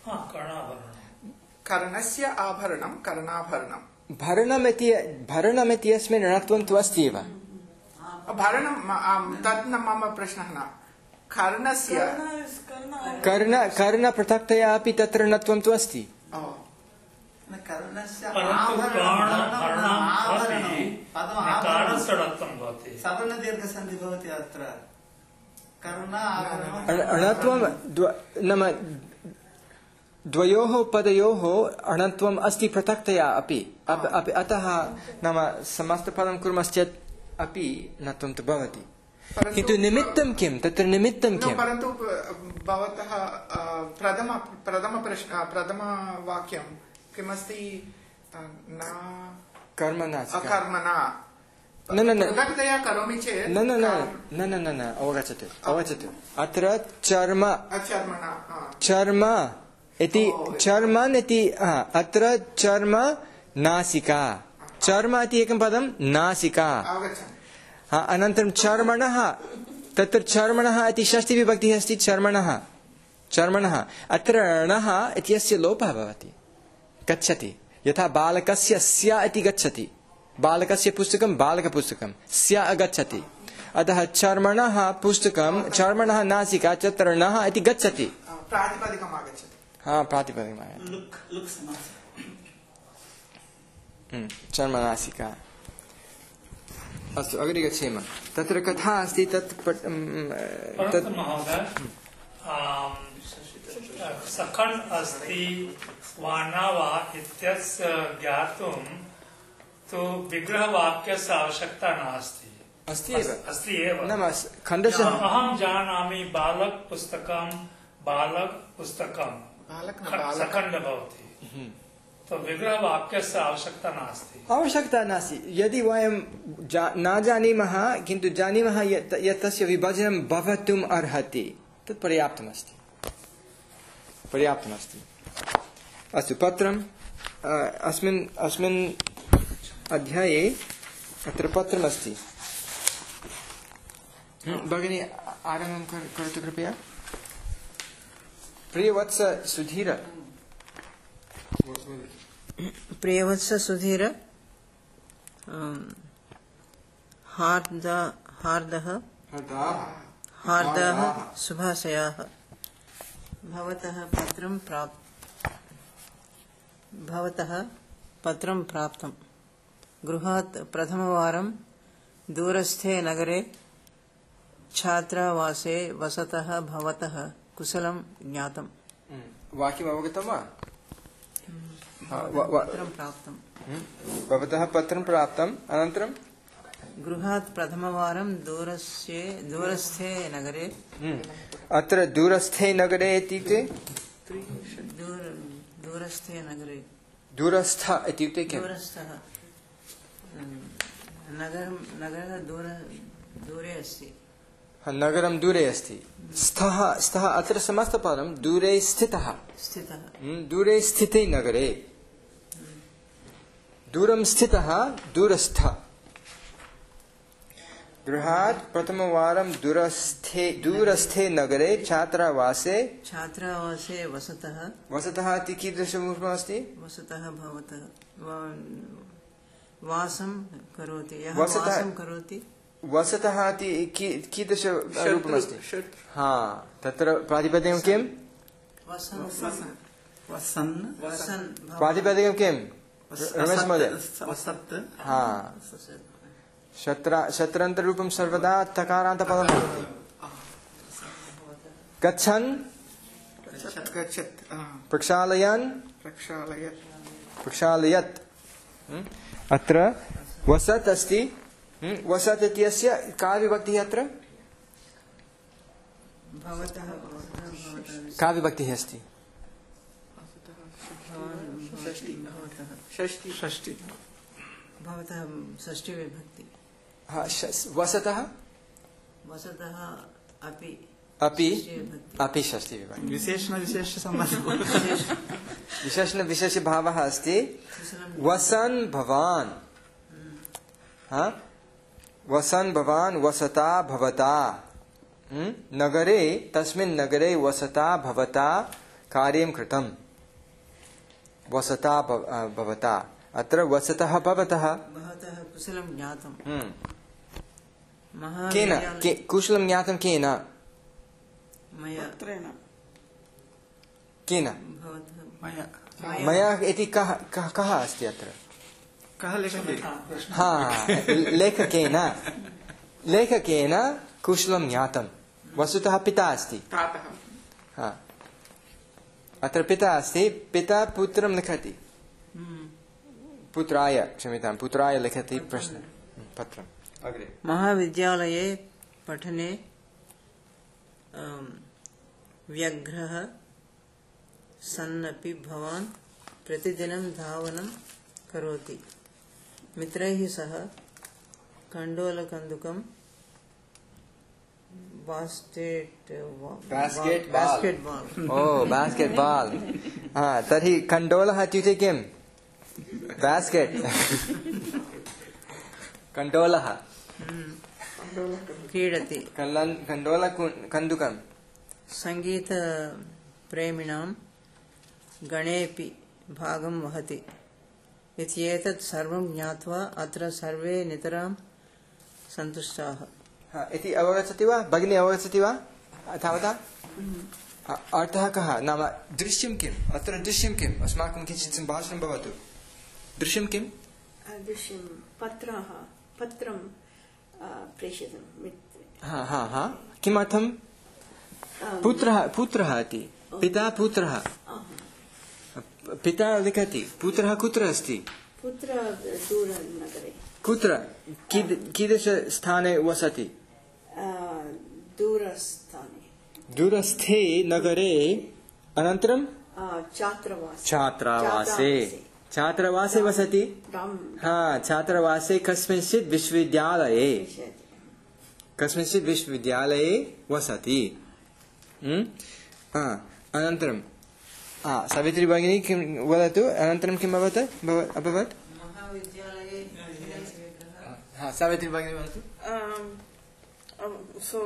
कर्णस्य आभरणं कर्णाभरणं। भरणमिति भरणमिति अस्मिन् णत्वं तु अस्ति एव। भरणं तत् न मम प्रश्नः न। कर्णस्य कर्ण कर्ण पृथक्तया अपि तत्र णत्वं तु अस्ति। सवर्णदीर्घसन्धि भवति अत्र। णत्वं नाम द्वयोः पदयोः अणत्वम् अस्ति पृथक्तया अपि। अतः नाम समस्तपदं कुर्मश्चेत् अपि णत्वं तु भवति। किन्तु निमित्तं किं तत्र निमित्तं किं? परन्तु भवतः प्रथम प्रथम प्रश्न प्रथमवाक्यं किमस्ति? न कर्मणा अकर्मणा न न न पृथक्तया करोमि चेत् न न न न न न अवगच्छतु अवगच्छतु। अत्र चर्म चर्मणा चर्म इति चर्मन् इति अत्र चर्म नासिका। चर्म इति एकं पदं नासिका। अनन्तरं चर्मणः, तत्र चर्मणः इति षष्ठीविभक्तिः अस्ति। चर्मणः चर्मणः अत्र णः इत्यस्य लोपः भवति गच्छति यथा बालकस्य स्य इति गच्छति बालकस्य पुस्तकं बालकपुस्तकं स्य अगच्छति अतः चर्मणः पुस्तकं चर्मणः नासिका तत्र णः इति गच्छति प्रातिपदिकम् आगच्छति हा प्रातिपदिकम् आगच्छति लुक् लुक् समासः चर्मनासिका अस्तु अग्रे गच्छेम तत्र कथा अस्ति तत् परन्तु महोदय सखण् अस्ति वा न वा इत्यस्य ज्ञातुं तु विग्रहवाक्यस्य आवश्यकता नास्ति अस्ति एव अस्ति एव नाम खण्डशः अहं जानामि बालक पुस्तकं बालक पुस्तकं सखण्ड भवति तो विग्रहवाक्यस्य आवश्यकता नास्ति आवश्यकता नास्ति यदि वयं न जानीमः किन्तु जानीमः यत् तस्य विभजनं भवितुम् अर्हति तत् पर्याप्तमस्ति पर्याप्तमस्ति अस्तु पत्रम् अस्मिन् अस्मिन् अध्याये अत्र पत्रमस्ति भगिनी आरम्भं करोतु कृपया प्रियवत्स सुधीर प्रियवत्स सुधीर हार्द हार्दः हार्दाः शुभाशयाः भवतः पत्रं प्राप् भवतः पत्रं प्राप्तं गृहात् प्रथमवारं दूरस्थे नगरे छात्रावासे वसतः भवतः कुशलं ज्ञातम् वाक्यम् अवगतं वा पत्रं प्राप्तं भवतः पत्रं प्राप्तम् अनन्तरं गृहात् प्रथमवारं दूरस्थे दूरस्थे नगरे अत्र दूरस्थे नगरे इत्युक्ते दूर दूरस्थे नगरे दूरस्थ इत्युक्ते किं दूरस्थः नगरं नगरः दूर दूरे अस्ति नगरं दूरे अस्ति स्थः स्थः अत्र समस्तपदं दूरे स्थितः स्थितः दूरे स्थिते नगरे दूरं स्थितः दूरस्थ गृहात् प्रथमवारं दूरस्थे दूरस्थे नगरे छात्रावासे छात्रावासे वसतः वसतः इति कीदृशरूपमस्ति वसतः भवतः वासं करोति यः वसतः- वासं करोति वसतः इति की- कीदृशरूपमस्ति हा तत्र प्रातिपदिकं किं वसन् वसन् वसन् प्रातिपदिकं किं रमेश महोदय वसत् हा शत्र शत्रन्तरूपं सर्वदा तकारान्तपदं भवति गच्छन् गच्छत् प्रक्षालयन् प्रक्षालयत् प्रक्षालयत् अत्र वसत् अस्ति वसत् इत्यस्य का विभक्तिः अत्र भवतः का विभक्तिः अस्ति षष्टि षष्टि भवतः षष्ठी विभक्ति हा, श- वसतः वसतः अपि अपि षष्ठी विभक्ति अपि षष्ठी विभक्ति विशेषण विशेष सम्बन्धः विशेषण विशेषभावः अस्ति वसन् भवान् हा? वसन् भवान् वसता भवता हम्म? नगरे तस्मिन् नगरे वसता भवता कार्यं कृतम् वसता भव- अ, भवता अत्र वसतः भवतः भवतः कुशलं ज्ञातं हम्म। केन महाविद्यालये के कुशलं ज्ञातं केन मया पत्रेण केन भवतः मया मया इति कः कः कः अस्ति अत्र कः लिखति हा लेखकेन लेखकेन कुशलं ज्ञातं वस्तुतः पिता अस्ति प्रातः हा अत्र पिता अस्ति पिता पुत्रं लिखति पुत्राय क्षम्यतां पुत्राय लिखति प्रश्न पत्रम् अग्रे महाविद्यालये पठने अं, व्यग्रः सन्नपि भवान् प्रतिदिनं धावनं करोति मित्रैः सह कण्डोलकन्दुकं बास्केट् Basketball. बास्केट्बाल् ओ बास्केट्बाल् हा तर्हि कण्डोलः इत्युक्ते किं बास्केट् कण्डोलः क्रीडति कल्लन् कण्डोल कन्दुकं सङ्गीत प्रेमिणां गणेऽपि भागं वहति इत्येतत् सर्वं ज्ञात्वा अत्र सर्वे नितरां सन्तुष्टाः। इति अवगच्छति वा भगिनी, अवगच्छति वा तावता? अर्थः कः नाम दृश्यं किम्? अत्र दृश्यं किम्? अस्माकं किञ्चित् सम्भाषणं भवतु। दृश्यं किम्? दृश्यं पत्रः पत्रं प्रेषितं। हा हा हा किमर्थं? पुत्रः पुत्रः इति पिता पुत्रः पिता लिखति, पुत्रः कुत्र अस्ति? पुत्र दूरनगरे। कुत्र कीदृश स्थाने वसति? दूरस्थाने दूरस्थे नगरे। अनन्तरं छात्रावासे छात्रावासे छात्रावासे वसति। हा छात्रावासे कस्मिंश्चित् विश्वविद्यालये कस्मिंश्चित् विश्वविद्यालये वसति। अनन्तरं सावित्री भगिनी किं वदतु? अनन्तरं किम् अभवत् अभवत्? महाविद्यालये हा सावित्री भगिनी वदतु। सो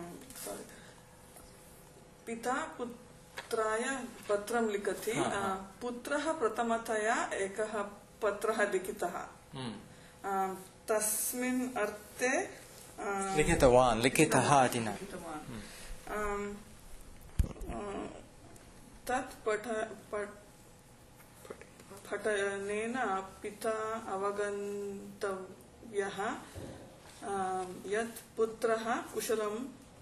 पिता पुत्राय पत्रं लिखति। पुत्रः प्रथमतया एकः पत्रः लिखितः। तस्मिन् अर्थे लिखितवान् लिखितः इति न। तत् पठ पठनेन पिता अवगन्तव्यः यत् पुत्रः कुशलम्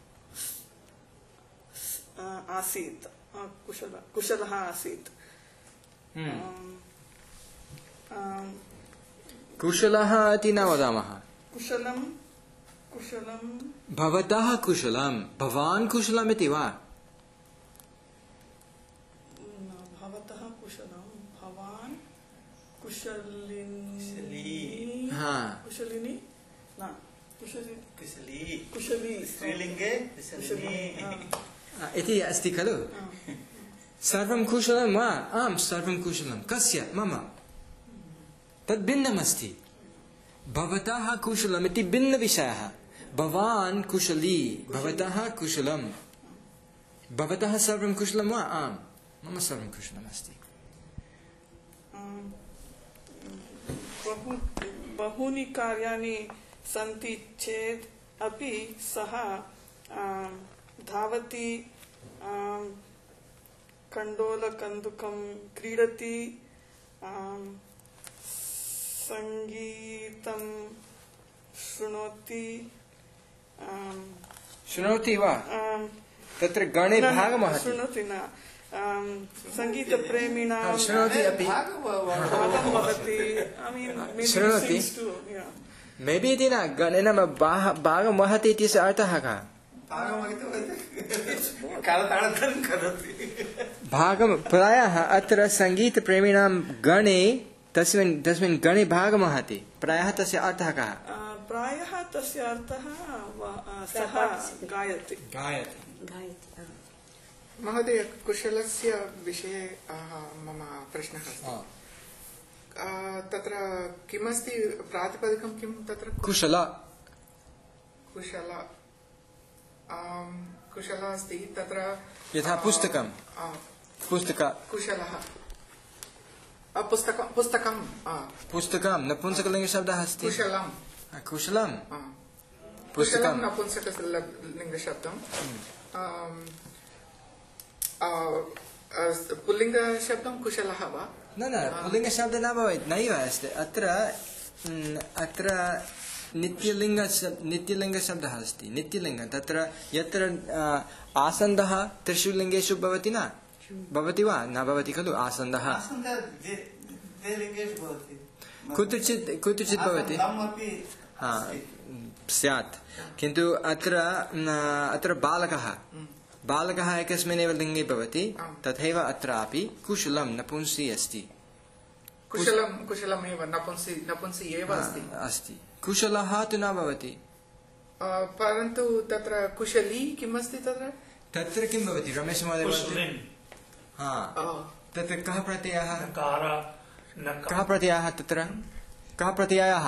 आसीत् कुशल कुशलः आसीत्। कुशलः इति न वदामः। कुशलं कुशलं भवतः कुशलं भवान् कुशलम् इति वा? भवतः कुशलं भवान् कुशलिनी कुशलिनी न कुशली कुशली स्त्रीलिङ्गे इति अस्ति खलु? सर्वं कुशलं वा? आम् सर्वं कुशलं। कस्य? मम। तद् भिन्नमस्ति। भवतः कुशलम् इति भिन्नविषयः। भवान् कुशली भवतः कुशलं। भवतः सर्वं कुशलं वा? आम् मम सर्वं कुशलमस्ति। बहूनि कार्याणि सन्ति चेत् अपि सः धावति, कण्डोलकन्दुकं क्रीडति, सङ्गीतं शृणोति। शृणोति वा? तत्र गणे भागं वहति। शृणोति न, सङ्गीतप्रेमिणां शृणोति अपि भागं वहति। शृणोति मे बि इति न गणेन भागं वहति इत्यस्य अर्थः कः? भागं प्रायः अत्र सङ्गीतप्रेमिणां गणे तस्मिन् तस्मिन् गणे भागं वहति। प्रायः तस्य अर्थः कः? प्रायः तस्य अर्थः सः गायति गायति गायति। महोदय, कुशलस्य विषये मम प्रश्नः अस्ति। तत्र किमस्ति प्रातिपदिकं किं तत्र? कुशल कुशल कुशल अस्ति तत्र। यथा पुस्तकं पुस्तक कुशलः पुस्तकं पुस्तकं पुस्तकं नपुंसकलिङ्गशब्दः अस्ति। कुशलं कुशलं कुशलं नपुंसकलिङ्गशब्दं। पुल्लिङ्गशब्दं कुशलः वा? न न पुल्लिङ्गशब्दः न भवेत्, नैव अस्ति अत्र। अत्र नित्यलिङ्ग नित्यलिङ्गशब्दः अस्ति। नित्यलिङ्गं तत्र यत्र आसन्दः त्रिषु लिङ्गेषु भवति न भवति वा? न भवति खलु आसन्दः। कुत्रचित् कुत्रचित् भवति हा स्यात्, किन्तु अत्र अत्र बालकः बालकः एकस्मिन्नेव लिङ्गे भवति। तथैव अत्रापि कुशलं नपुंसी अस्ति। कुशलं कुशलमेव नपुंसी नपुंसी एव अस्ति अस्ति कुशलः तु न भवति। परन्तु तत्र कुशली किम् अस्ति तत्र? तत्र किं भवति रमेश महोदय? हा तत्र कः प्रत्ययः? कः प्रत्ययः तत्र? कः प्रत्ययः?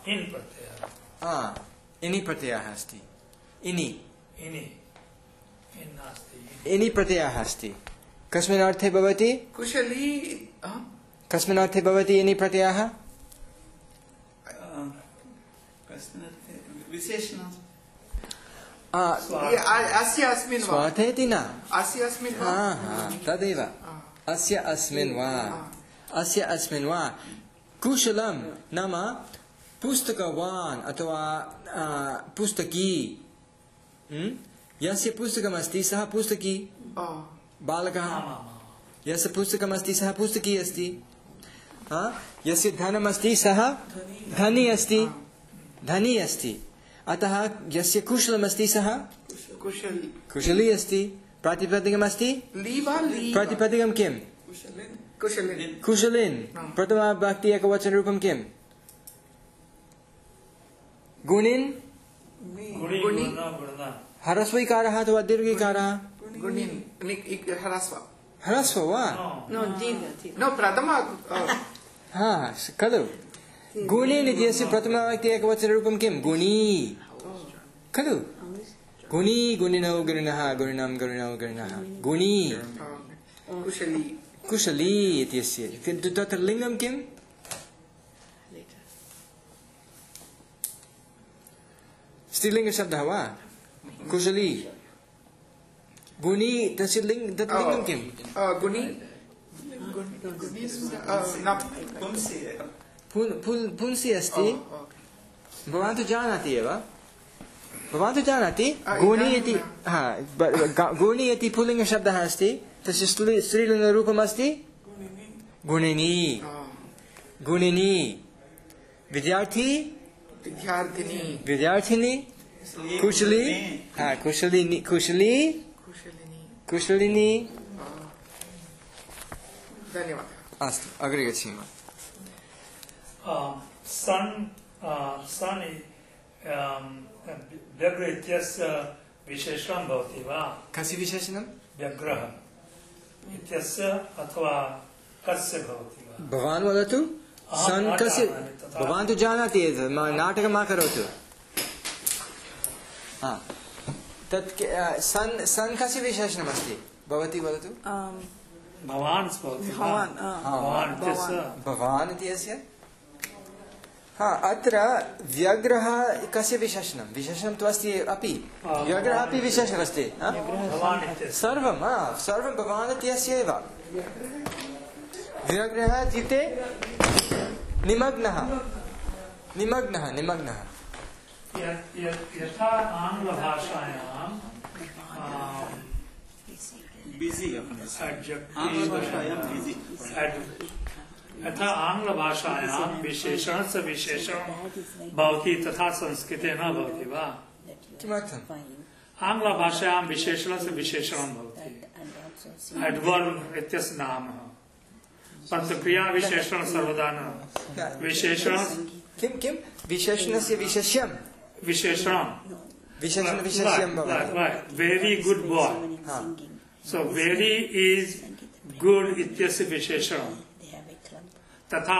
इनि प्रत्ययः अस्ति। इनि इनि प्रत्ययः अस्ति कस्मिन् अर्थे भवति कुशली कस्मिन् अर्थे भवति इनि प्रत्ययः विशेषणं अस्य अस्मिन् वा स्वार्थेति न अस्य अस्मिन् वा हा हा तदेव अस्य अस्मिन् वा अस्य अस्मिन् वा कुशलं नाम पुस्तकवान् अथवा पुस्तकी यस्य पुस्तकमस्ति सः पुस्तकी बालकः यस्य पुस्तकमस्ति सः पुस्तकी अस्ति यस्य धनमस्ति सः धनी अस्ति धनी अस्ति अतः यस्य कुशलमस्ति सः कुशली कुशली अस्ति प्रातिपदिकमस्ति प्रातिपदिकं किं कुशलिन् कुशलिन् प्रथमा विभक्ति एकवचनरूपं किं गुणिन् ह्रस्वैकारः अथवा दीर्घैकारः ह्रस्व वा न प्रथम हा खलु गुणिन् इत्यस्य प्रथमा विभक्ति एकवचनरूपं किं गुणी खलु गुणी गुणिनौ गुणिनः गुणिनं गुणिनौ गुणिनः गुणी कुशली कुशली इत्यस्य किन्तु तत्र लिङ्गं किम् स्त्रीलिङ्गशब्दः वा कुशली गुणी तस्य लिङ्ग तत् लिङ्गं किम् गुणी पुंसि अस्ति भवान् तु जानाति एव भवान् तु जानाति गुणी इति हा गुणी इति पुल्लिङ्गशब्दः अस्ति तस्य स्त्रीलिङ्गरूपम् अस्ति गुणिनी गुणिनी विद्यार्थी विद्यार्थिनी विद्यार्थिनी कुशली हा कुशलिनी कुशली कुशलिनी धन्यवादः अस्तु अग्रे गच्छेम सन् सन् व्यग्र इत्यस्य विशेषणं भवति वा कस्य विशेषणं व्यग्रः इत्यस्य अथवा कस्य भवति वा भवान् वदतु सन् कस्य भवान् तु जानाति नाटकं मा करोतु तत् सन् सन् कस्य विशेषणमस्ति भवती वदतु भवान् भवान् इत्यस्य हा अत्र व्यग्रः कस्य विशेषणं विशेषणं तु अस्ति अपि व्यग्रः अपि विशेषणमस्ति सर्वं सर्वं भवान् इत्यस्य एव व्यग्रः इत्युक्ते निमग्नः निमग्नः निमग्नः यथा आङ्ग्लभाषायां यथा आङ्ग्लभाषायां विशेषणस्य विशेषणं भवति तथा संस्कृते न भवति वा किमर्थम् आङ्ग्लभाषायां विशेषणस्य विशेषणं भवति एड्वर्ब् इत्यस्य नाम परन्तु क्रियाविशेषणं सर्वदा न विशेषणं किं किं विशेषणस्य विशेष्यं विशेषणं विशेषण विशेष्यं very good boy so very is good इत्यस्य विशेषणं तथा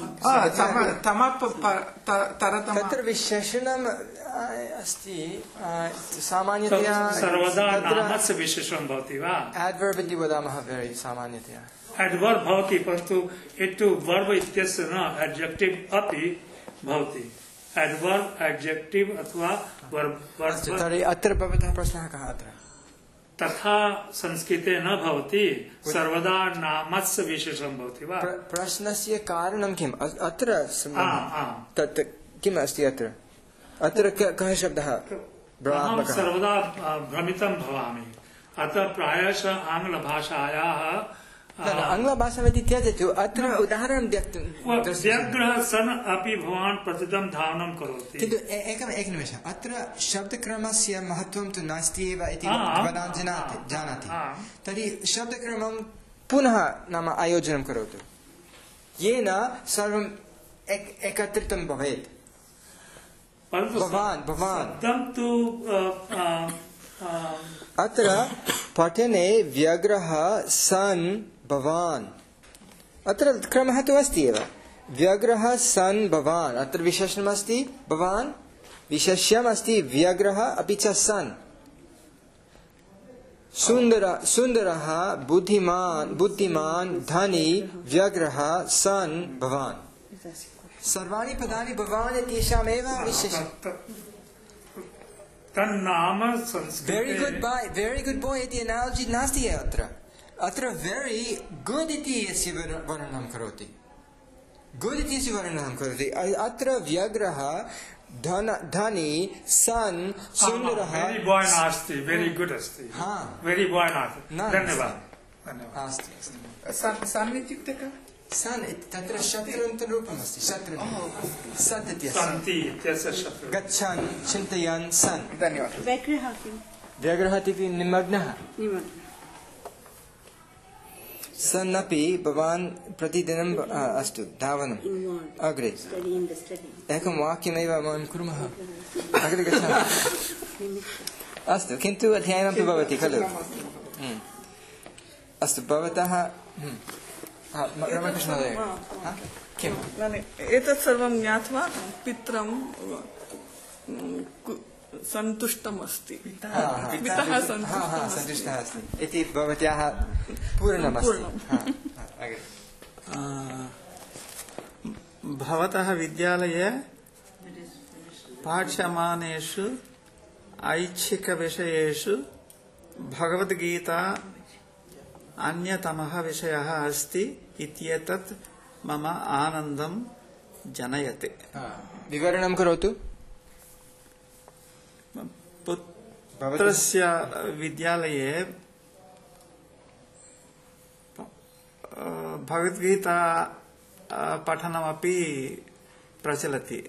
तत्र विशेषणम् अस्ति सामान्यतया सर्वदा नामस्य विशेषणं भवति वा एड्वर्ब् इति वदामः वेरी सामान्यतया एड्वर्ब् भवति परन्तु इट् वर्ब् इत्यस्य न एड्जेक्टिव् अपि भवति एड्वर्ब् एड्जेक्टिव् अथवा वर्ब् तर्हि अत्र भवतः प्रश्नः कः अत्र तथा संस्कृते न भवति सर्वदा नामस्य विशेषणं भवति वा प्रश्नस्य कारणं किम् अत्र तत् किम् अस्ति अत्र अत्र कः शब्दः अहं सर्वदा भ्रमितं भवामि अतः प्रायशः आङ्ग्लभाषायाः आङ्ग्लभाषामिति त्यजतु अत्र उदाहरणं द्यक्तुं व्यग्रः सन् अपि भवान् प्रतिदिनं धावनं करोति किन्तु एकम् एकनिमेषः अत्र शब्दक्रमस्य महत्त्वं तु नास्ति एव इति भवान् जानाति जानाति तर्हि शब्दक्रमं पुनः नाम आयोजनं करोतु येन सर्वम् एकत्रितं भवेत् भवान् भवान् तु अत्र पठने व्यग्रः सन् भवान् अत्र क्रमः तु अस्ति एव व्यग्रः सन् भवान् अत्र विशेषणमस्ति भवान् विशेष्यमस्ति व्यग्रः अपि च सन् सुंदर सुंदरः बुद्धिमान् बुद्धिमान् धनी व्यग्रः सन् भवान् सर्वाणि पदानि भवान् इत्येषामेव विशेषः तन्नाम संस्कृते very good bye very good boy इति एनालॉजी नास्ति अत्र अत्र वेरी गुड इति यस्य वर्णनं करोति गुड इति यस्य वर्णनं करोति अत्र व्यग्रः धन धनी सन् सुन्दरः वेरी बॉय नास्ति वेरी गुड अस्ति हाँ वेरी बॉय नास्ति धन्यवाद धन्यवाद अस्ति सन् सन् इत्युक्ते का सन् तत्र शत्रुन्तरूपमस्ति शत्रु सत् इत्यस्य सन्ति इत्यस्य शत्रु गच्छन् चिन्तयन् सन् धन्यवादः व्यग्रः किं व्यग्रः इति निमग्नः निमग्नः सन्नपि भवान् प्रतिदिनं अस्तु धावनम् इन्वाल्व्ड् अग्रे स्टडी इन् द स्टडी एकं वाक्यमेव वयं कुर्मः अग्रे गच्छामः अस्तु किन्तु अध्ययनं तु भवति खलु अस्तु भवतः रमकृष्णमहोदय किम् एतत् सर्वं ज्ञात्वा पित्रं सन्तुष्टम् अस्ति पितः सन्तुष्टः अस्ति इति भवत्याः पूर्णमस्ति भवतः विद्यालये पाठ्यमानेषु ऐच्छिकविषयेषु भगवद्गीता अन्यतमः विषयः अस्ति इत्येतत् मम आनन्दं जनयते विवरणं करोतु पुत्रस्य विद्यालये भगवद्गीता पठनमपि प्रचलति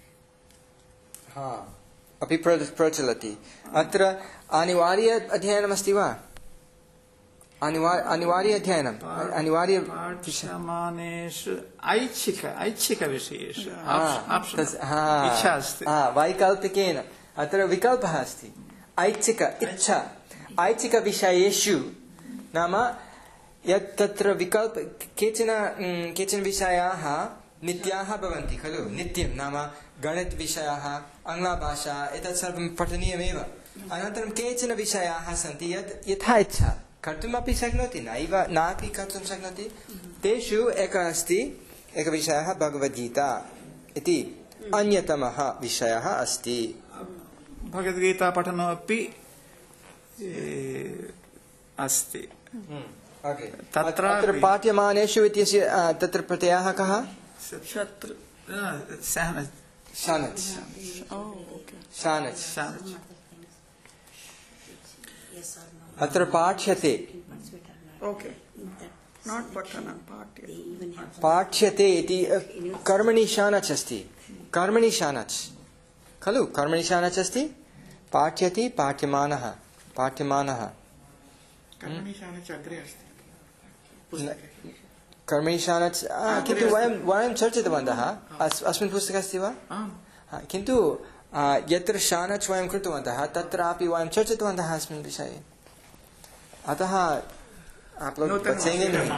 अपि प्रचलति अत्र अनिवार्य अध्ययनमस्ति वा अनिवार्य अध्ययनम् अनिवार्य पाठ्यमानेषु ऐच्छिक ऐच्छिकविषयेषु इच्छा अस्ति वैकल्पिकेन अत्र विकल्पः अस्ति ऐच्छिक इच्छा ऐच्छिकविषयेषु नाम यत् तत्र विकल्प केचन केचन विषयाः नित्याः भवन्ति खलु नित्यं नाम गणितविषयाः आङ्ग्लभाषा एतत् सर्वं पठनीयमेव अनन्तरं केचन विषयाः सन्ति यत् यथा इच्छा कर्तुमपि शक्नोति नैव नापि कर्तुं शक्नोति तेषु एकः अस्ति एकः विषयः भगवद्गीता इति अन्यतमः विषयः अस्ति भगवद्गीता पठनमपि अस्ति तत्र पाठ्यमानेषु इत्यस्य तत्र प्रत्ययः कः शत्रु शानच् शानच् अत्र पाठ्यते ओके नाट् पठनं पाठ्यते पाठ्यते इति कर्मणि शानच् अस्ति कर्मणि शानच् खलु कर्मणि शानच् अस्ति पाठ्यति पाठ्यमानः पाठ्यमानः कर्मणि शानच् अग्रे अस्ति कर्मणि शानच् किन्तु वयं वयं चर्चितवन्तः अस्मिन् पुस्तके अस्ति वा किन्तु यत्र शानच् वयं कृतवन्तः तत्रापि वयं चर्चितवन्तः अस्मिन् विषये अतः आप लोग बचेंगे नहीं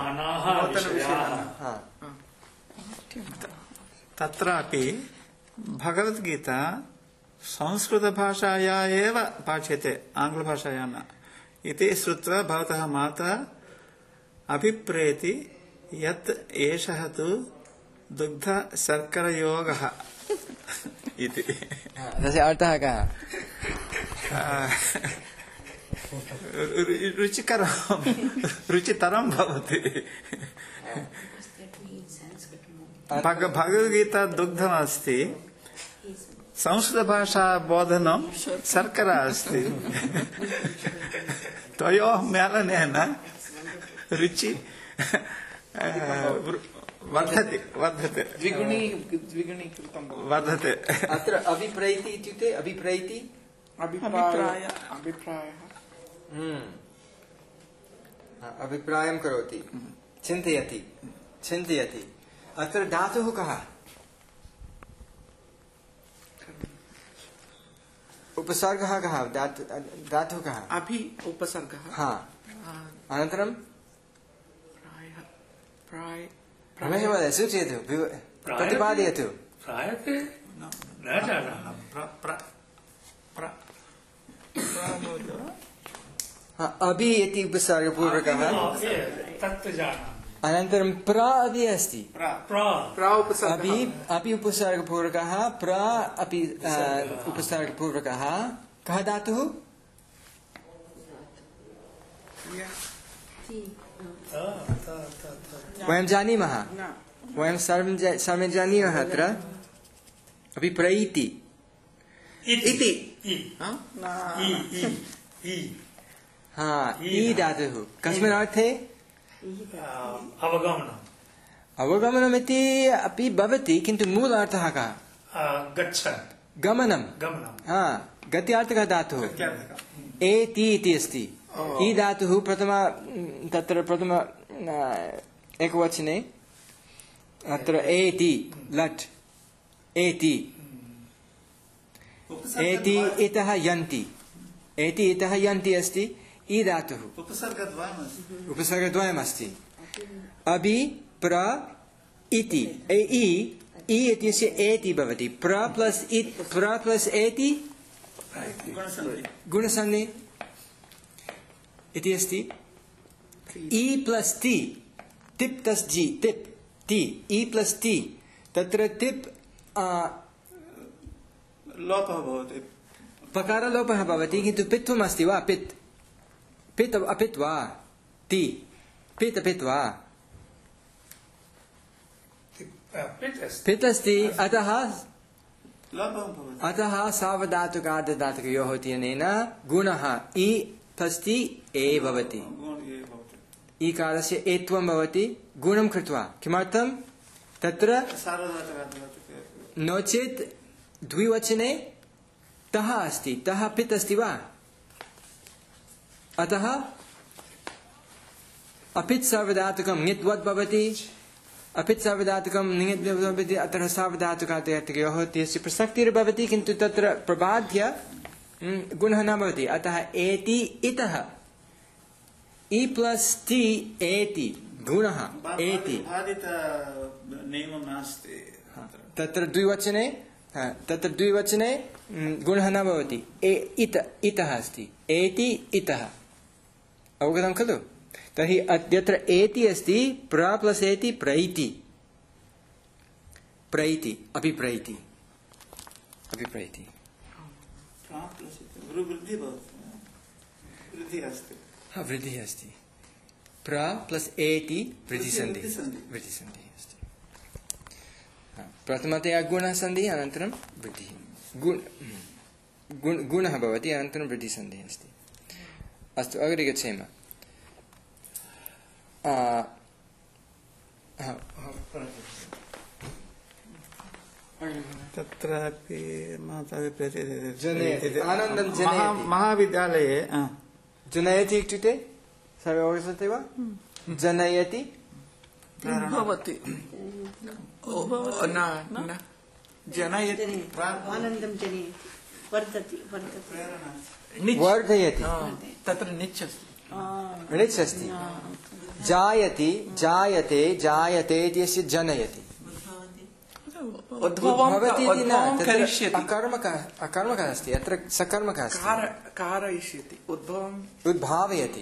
तत्रापि भगवद्गीता संस्कृतभाषाया एव पाठ्यते आङ्ग्लभाषाया न इति श्रुत्वा भवतः माता अभिप्रेति यत् एषः तु दुग्धशर्करयोगः इति तस्य अर्थः कः रुचिकरं रुचितरं भवति भगवद्गीता दुग्धमस्ति संस्कृतभाषा बोधनं शर्करा अस्ति तयोः मेलनेन रुचि वर्धते वर्धते द्विगुणी द्विगुणीकृतं वर्धते अत्र अभिप्रैति इत्युक्ते अभिप्रैति अभिप्राय अभिप्रायः अभिप्रायं करोति चिन्तयति चिन्तयति अत्र धातुः कः उपसर्गः कः धातुः कः अभि उपसर्गः हा अनन्तरं प्राय रमेश महोदय सूचयतु प्रतिपादयतु प्रायते न जानामि अभि इति उपसर्गपूर्वकः तत् जानामि अनन्तरं प्र अपि अस्ति प्र अभि अपि उपसर्गपूर्वकः प्र अपि उपसर्गपूर्वकः कः धातुः वयं जानीमः वयं सर्वे जानीमः अत्र अपि प्रैति इति हा ई धातुः कस्मिन् अर्थे अवगमनम् अवगमनमिति अपि भवति किन्तु मूलार्थः कः गच्छन् गमनं गमनं हा गत्यार्थकः धातुः एति इति अस्ति ई धातुः प्रथम तत्र प्रथम एकवचने अत्र एति लट् एति एति इतः यन्ति एति इतः यन्ति अस्ति ई धातुः उपसर्गद्वयमस्ति अभि प्र इति ई ई इत्यस्य एति भवति प्र प्लस् इत् प्र प्लस् एति गुणसन्धि इति अस्ति ई प्लस् ति टिप् तस् जि टिप् ति ई प्लस् ति तत्र टिप् लोपः भवति पकारलोपः भवति किन्तु पित्वम् अस्ति वा पित् पित् अपित् वा ति पित् अपित् वा पित् अस्ति अतः अतः सावधातुकार्धधातुकयोः इत्यनेन गुणः ई प्लस् ति ए भवति ईकारस्य एत्वं भवति गुणं कृत्वा किमर्थं तत्र नो चेत् द्विवचने तः अस्ति तः पित् अस्ति वा अतः अपित् सार्वधातुकं ङित्वत् भवति अपित् सार्वधातुकं ङित् भवति अतः सार्वधातुकार्धधातुकयोः इत्यस्य प्रसक्तिर्भवति किन्तु तत्र प्रबाध्य गुणः न भवति अतः एति इतः ई प्लस् ति एति गुणः एति तत्र द्विवचने तत्र द्विवचने गुणः न भवति ए इत इतः अस्ति एति इतः अवगतं खलु तर्हि अद्यत्र एति अस्ति प्र प्लस् एति प्रैति प्रैति अभिप्रैति अभिप्रैति वृद्धिः अस्ति प्र प्लस् एति वृद्धिसन्धिः वृद्धिसन्धिः अस्ति प्रथमतया गुणसन्धिः अनन्तरं वृद्धिः गुण गुण गुणः भवति अनन्तरं वृद्धिसन्धिः अस्ति अस्तु अग्रे गच्छेम तत्रापि आनन्दं जनयति महाविद्यालये जनयति इत्युक्ते सर्वे अवगच्छन्ति वा जनयति भवति जनयति आनन्दं जनयति वर्धति वर्धति वर्धयति तत्र निच् अस्ति निच् अस्ति जायति जायते जायते इत्यस्य जनयति भवति इति न तत्र अकर्मकः अकर्मकः अस्ति अत्र सकर्मकः अस्ति कारयिष्यति उद्भवम् उद्भावयति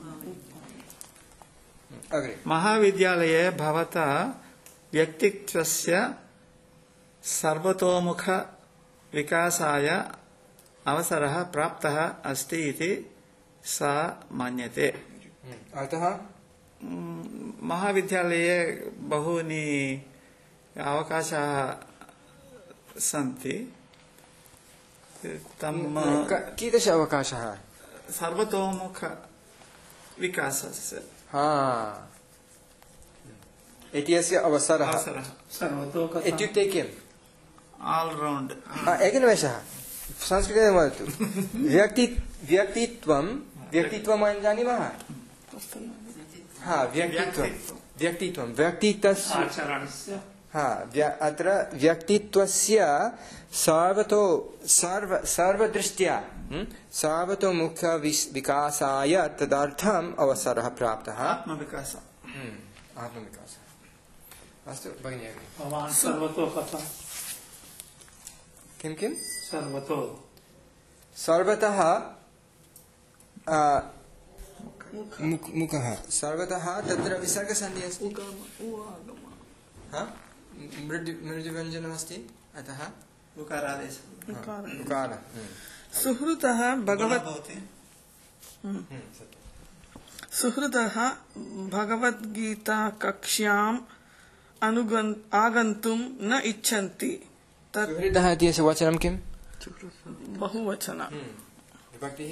अग्रे महाविद्यालये भवता व्यक्तित्वस्य सर्वतोमुख विकासाय अवसरः प्राप्तः अस्ति इति सा मन्यते अतः महाविद्यालये बहूनि अवकाशाः सन्ति तं कीदृश अवकाशः सर्वतोमुख विकासस्य इत्यस्य अवसरः इत्युक्ते किम् आल्रौण्ड् एकनिमेषः संस्कृते वदतु व्यक्ति व्यक्तित्वं व्यक्तित्वं वयं जानीमः हा व्यक्तित्वं व्यक्तित्वं व्यक्तित्वस्य हा अत्र व्यक्तित्वस्य सर्वतो सर्व सर्वदृष्ट्या सर्वतोमुख विकासाय तदर्थम् अवसरः प्राप्तः आत्मविकासः आत्मविकासः अस्तु भगिनी अग्रे भवान् सर्वतो कथं किं किं सर्वतो सर्वतः मुखः सर्वतः तत्र विसर्गसन्धिः अस्ति मृदुव्यञ्जनमस्ति अतः उकारादेशः उकार सुहृदः भगवत् सुहृदः भगवद्गीताकक्ष्याम् अनुगन् आगन्तुं न इच्छन्ति तत् सुहृदः इत्यस्य वचनं किम् बहुवचन विभक्तिः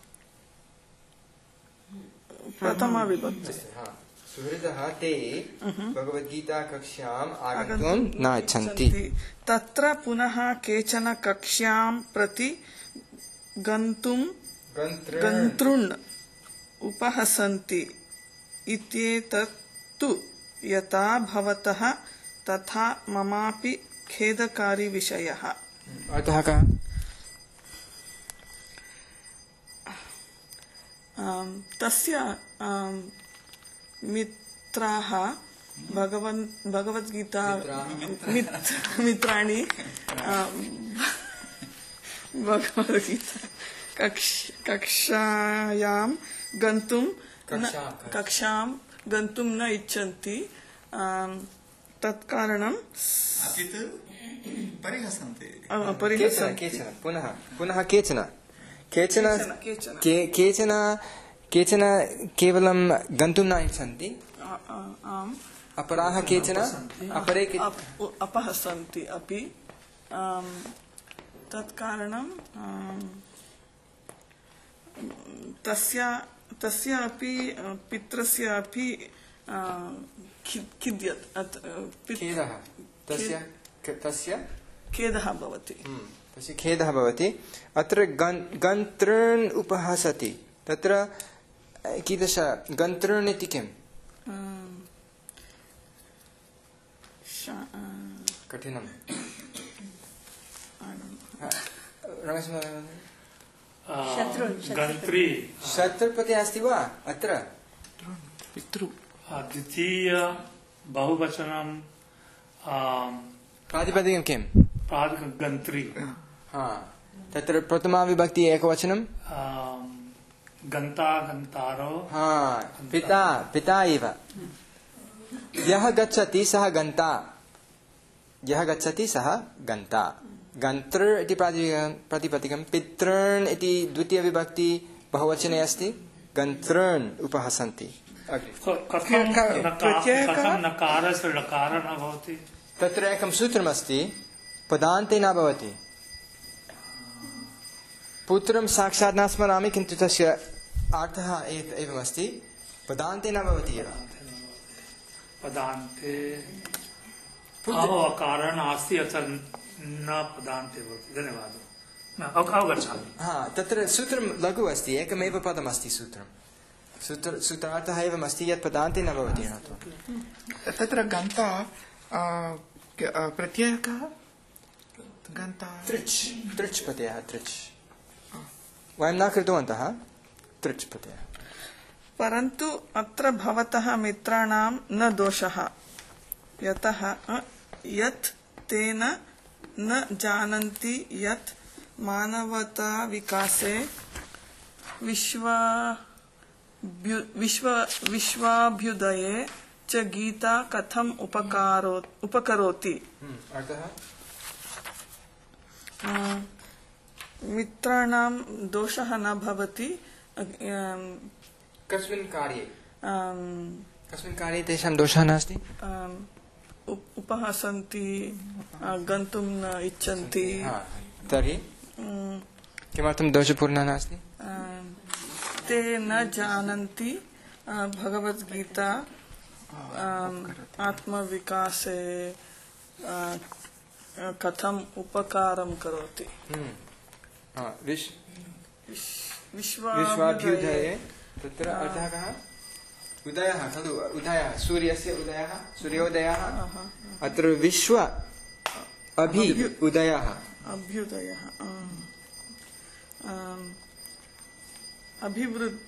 प्रथमा विभक्ति सुहृदः ते भगवद्गीता कक्ष्याम् आगन्तुं न इच्छन्ति तत्र पुनः केचन कक्ष्यां प्रति गन्तुं गन्तॄन् उपहसन्ति इत्येतत्तु यथा भवतः तथा ममापि खेदकारी विषयः। अतः कः तस्य मित्राः भगवन् भगवद्गीता मित्राणि भगवद्गीता कक्ष कक्षायां गन्तुं कक्षां गन्तुं न इच्छन्ति तत्कारणं परिहसन्ति परिहसन्ति पुनः पुनः केचन केचन केचन केचन केवलं गन्तुं न इच्छन्ति अपराः केचन अपरे अपहसन्ति अपि तत्कारणं तस्य तस्य अपि पित्रस्य अपि खिद्यत् खेदः तस्य तस्य खेदः भवति तस्य खेदः भवति अत्र गन्तॄन् उपहसति तत्र कीदृश गन्तॄन् इति किम् कठिनं रमेश गन्त्री शत्रुपतिः अस्ति वा अत्र पितृ द्वितीय बहुवचनं प्रातिपदिकं किं गन्त्री तत्र प्रथमा विभक्ति एकवचनं गन्ता गन्तारो पिता पिता एव यः गच्छति सः गन्ता यः गच्छति सः गन्ता गन्तृ इति प्रातिपदिकं पितॄन् इति द्वितीय विभक्ति बहुवचने अस्ति गन्तॄन् उपहसन्ति तत्र एकं सूत्रमस्ति पदान्ते न भवति पुत्रं साक्षात् न स्मरामि किन्तु तस्य अर्थः एवमस्ति पदान्ते न भवति एव पदान्ते अवकार नास्ति अत्र न पदान्ते भवति धन्यवादः अवगच्छामि हा तत्र सूत्रं लघु अस्ति एकमेव पदमस्ति सूत्रं सूत्र सूत्रार्थः एवमस्ति यत् पदान्ते न भवति तत्र गन्ता प्रत्ययः कः गन्ता तृच् तृच् प्रत्ययः तृच् वयं न कृतवन्तः तृच् प्रत्ययः परन्तु अत्र भवतः मित्राणां न दोषः यतः यत् तेन न जानन्ति यत् मानवता विकासे विश्व विश्व विश्वाभ्युदये च गीता कथम उपकारो उपकरोति मित्राणां दोषः न भवति कस्मिन् कार्ये कस्मिन् कार्ये तेषां दोषः नास्ति उपहसन्ति गन्तुं न इच्छन्ति तर्हि किमर्थं दोषपूर्णः नास्ति ते न जानन्ति भगवद्गीता आत्मविकासे कथम् उपकारं करोति विश्वाभ्युदये तत्र अर्थः कः उदयः खलु उदयः सूर्यस्य उदयः सूर्योदयः अत्र विश्व अभि उदयः अभ्युदयः अभिवृद्धि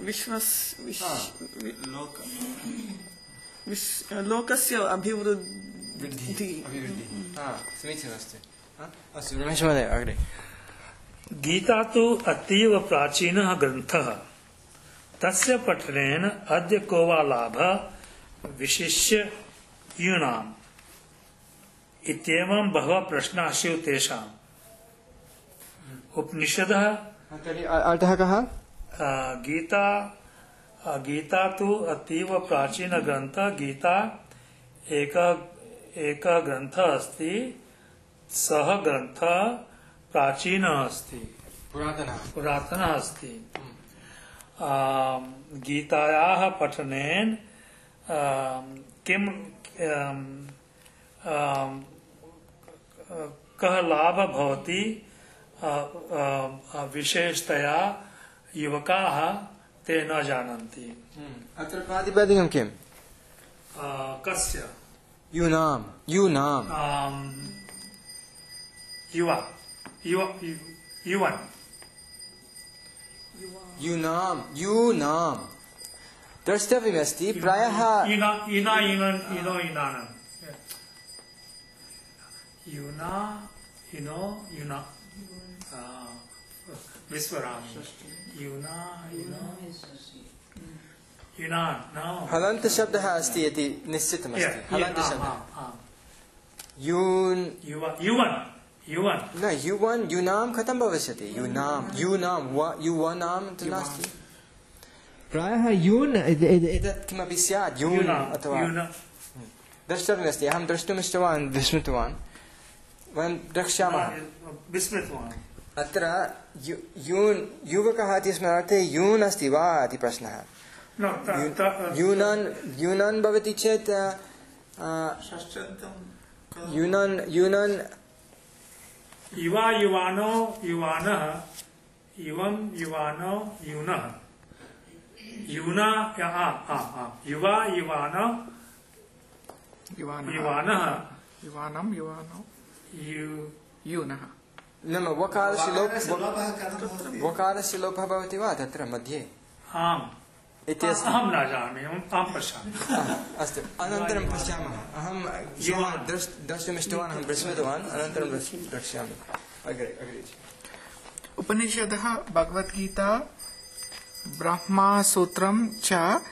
लोकस्य अभिवृद्धि समीचीनमस्ति अस्तु रमेश महोदय अग्रे गीता तो अतीव प्राचीनः ग्रन्थः तस्य पठनेन अद्य को वा लाभः विशिष्य यूनाम् इत्येवं बहवः प्रश्नाः स्युः तेषाम्। उपनिषदः अर्थः कः? गीता गीता तु अतीव प्राचीन ग्रन्थः। गीता एक एक ग्रन्थः अस्ति। सः ग्रन्थः प्राचीनः अस्ति, पुरातनः पुरातनः अस्ति। गीतायाः पठनेन किं कः लाभः भवति विशेषतया युवकाः ते न जानन्ति। अत्र प्रातिपदिकं किम्? कस्य? यूनां यूनां युवा युवा युवन् यूनां यूनां द्रष्टव्यमस्ति। प्रायः यूना यूना यूनन् यूनो यूनानं यूना यूनो यूना विस्मरामि। यूना यूनो यूनान् न हलन्तशब्दः अस्ति इति निश्चितमस्ति। हलन्तशब्दः यून् युवा युवन् युवन् न युवन् यूनां कथं भविष्यति? यूनां यूनां युवानां तु नास्ति। प्रायः यून् एतत् किमपि स्यात्। यून् अथवा द्रष्टव्यमस्ति। अहं द्रष्टुमिष्टवान् विस्मृतवान्। वयं द्रक्ष्यामः। विस्मृतवान्। अत्र यून् युवकः इत्यस्मिन् अर्थे यून् अस्ति वा इति प्रश्नः। यूनान् यूनान् भवति चेत् यूनान् यूनान् युवा युवानो युवानः युवं युवानो यूनः यूना युवा युवानो युवानः युवानं युवानो यूनः। नाम वकारस्य लोपः वकारस्य लोपः भवति वा तत्र मध्ये? आम् इत्यस्ति। अहं न जानामि। अहं पश्यामि। अस्तु, अनन्तरं पश्यामः। अहं द्रष्टुमिष्टवान्, अहं विस्मृतवान्। अनन्तरं द्रक्ष्यामि। अग्रे अग्रे उपनिषदः भगवद्गीता ब्रह्मसूत्रं च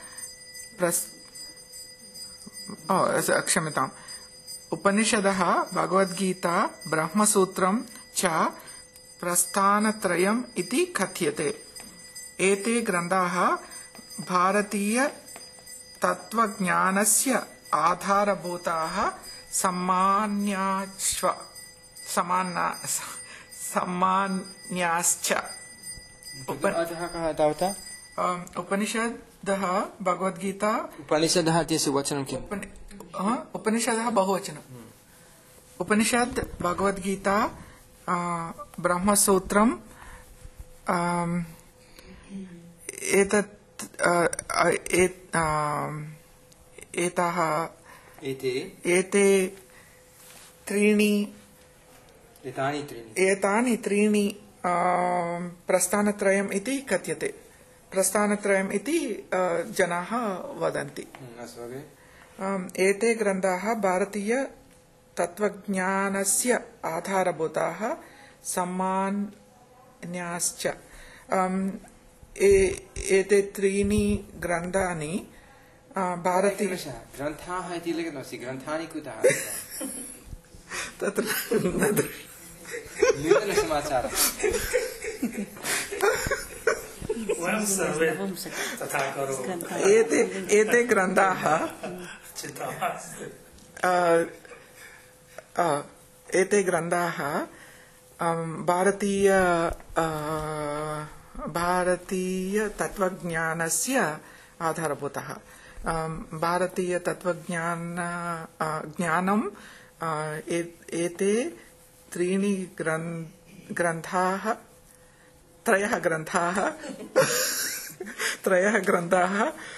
क्षम्यताम् उपनिषदः भगवद्गीता ब्रह्मसूत्रं च प्रस्थानत्रयम् इति कथ्यते। एते ग्रन्थाः भारतीय तत्त्वज्ञानस्य आधारभूताः सामान्याश्च सामान्याश्च। उपनिषदः भगवद्गीता उपनिषदः इत्यस्य वचनं किम्? उपनिषदः बहुवचनम्। उपनिषद् भगवद्गीता ब्रह्मसूत्रम् एतत् एताः एते त्रीणि एतानि त्रीणि एतानि त्रीणि प्रस्थानत्रयम् इति कथ्यते। प्रस्थानत्रयम् इति जनाः वदन्ति। एते ग्रन्थाः भारतीय तत्त्वज्ञानस्य आधारभूताः सामान्याश्च। एते त्रीणि ग्रन्थानि भारतीय ग्रन्थाः इति लिखितमस्ति। ग्रन्थानि कुतः? तत्र नूतनसमाचारः। वयं सर्वे तथा करो। एते एते ग्रन्थाः एते ग्रन्थाः भारतीय भारतीय तत्त्वज्ञानस्य आधारभूतः। भारतीय तत्त्वज्ञान ज्ञानं एते त्रीणि ग्रन्थाः त्रयः ग्रन्थाः त्रयः ग्रन्थाः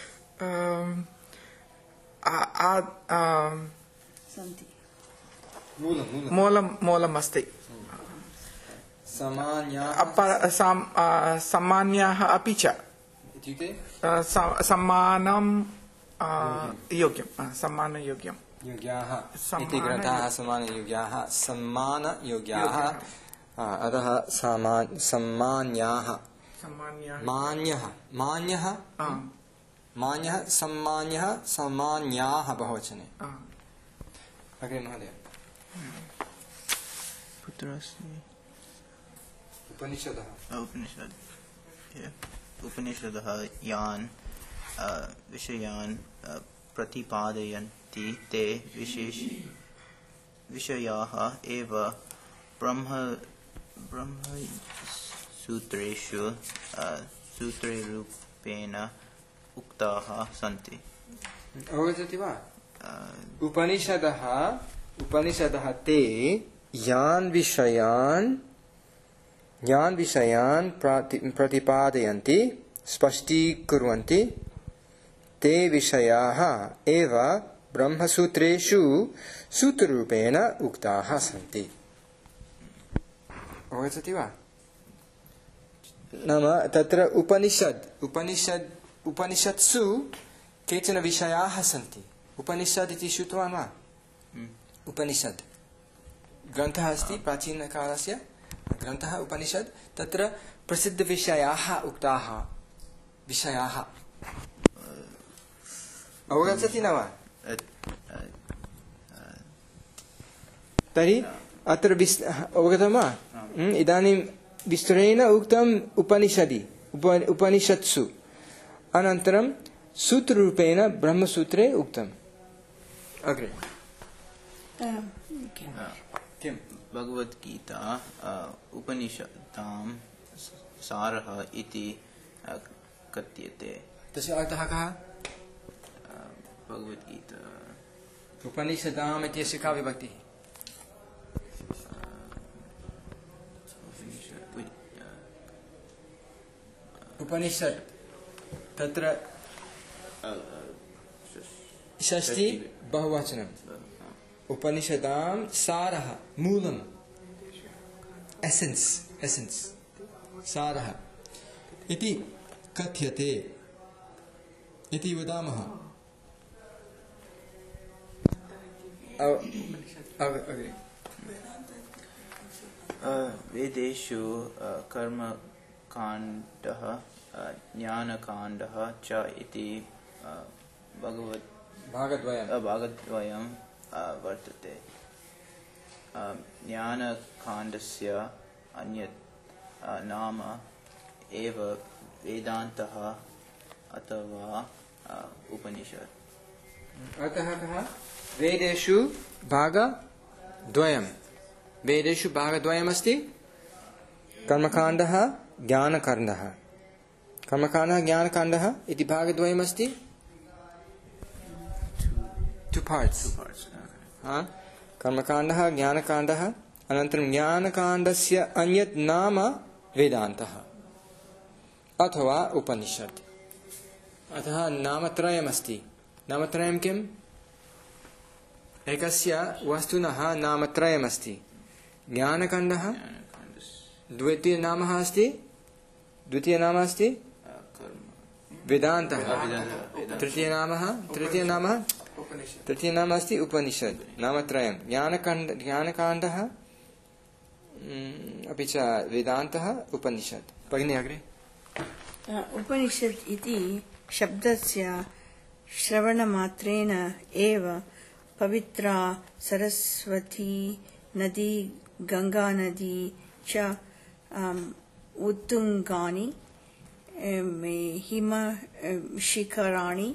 मूलं मूलम् अस्ति। सामान्याः अपि च सम्मानं योग्यं सम्मानयोग्यं योग्याः इति ग्रन्थाः सम्मानयोग्याः सम्मानयोग्याः अतः सम्मान्याः सम्मान्यः मान्यः मान्यः आ, मान्यः सम्मान्यः सम्मान्याः बहुवचने। आ, अग्रे महोदय। कुत्र अस्ति? उपनिषदः उपनिषद उपनिषदः यान् अ, विषयान् अ, प्रतिपादयन्ति ते विशेष विषयाः एव ब्रह्म ब्रह्मसूत्रेषु अ, सूत्ररूपेण उक्ताः सन्ति। अवगच्छति वा? अ, उपनिषदः उपनिषदः ते यान् विषयान् यान् विषयान् प्राति प्रतिपादयन्ति स्पष्टीकुर्वन्ति ते विषयाः एव ब्रह्मसूत्रेषु सूत्ररूपेण उक्ताः सन्ति। अवगच्छति वा? नाम तत्र उपनिषद् उपनिषद् उपनिषत्सु केचन विषयाः सन्ति। उपनिषद् इति श्रुतवान् वा? उपनिषद् ग्रन्थः अस्ति प्राचीनकालस्य ग्रन्थः उपनिषद्। तत्र प्रसिद्धविषयाः उक्ताः विषयाः। अवगच्छति न वा? तर्हि अत्र विस् अवगतं वा? इदानीं विस्तरेण उक्तम् उपनिषदि उप उपनिषत्सु अनन्तरं सूत्ररूपेण ब्रह्मसूत्रे उक्तम्। अग्रे किम्? भगवद्गीता अ, उपनिषदां सारः इति अ, कथ्यते। तस्य अर्थः कः? भगवद्गीता उपनिषदाम् इत्यस्य का विभक्तिः? उपनिषत् तत्र षष्ठी बहुवचनम्। उपनिषदां सारः मूलम् एसेन्स् एसेन्स् सारः इति कथ्यते इति वदामः। अग्रे वेदेषु कर्मकाण्डः ज्ञानकाण्डः च इति भगवत् भागद्वयम् भागद्वयं वर्तते। ज्ञानकाण्डस्य अन्यत् नाम एव वेदान्तः अथवा उपनिषत्। अतः कः? वेदेषु भागद्वयम् वेदेषु भागद्वयमस्ति। कर्मकाण्डः ज्ञानकाण्डः कर्मकाण्डः ज्ञानकाण्डः इति भागद्वयमस्ति। To parts. कर्मकाण्डः ज्ञानकाण्डः अनन्तरं ज्ञानकाण्डस्य अन्यत् नाम वेदान्तः अथवा उपनिषत्। अतः नामत्रयमस्ति। नामत्रयं किम्? एकस्य वस्तुनः नामत्रयमस्ति। ज्ञानकाण्डः द्वितीयनामः अस्ति द्वितीयनामः अस्ति वेदान्तः। तृतीयनामः तृतीयनामः तृतीयनामः अस्ति उपनिषद्। नामत्रयं ज्ञानकाण्ड ज्ञानकाण्डः अपि च वेदान्तः उपनिषत्। भगिनी अग्रे। उपनिषत् इति शब्दस्य श्रवणमात्रेण एव पवित्रा सरस्वती नदी गंगा नदी च उत्तुंगानि हिम शिखराणि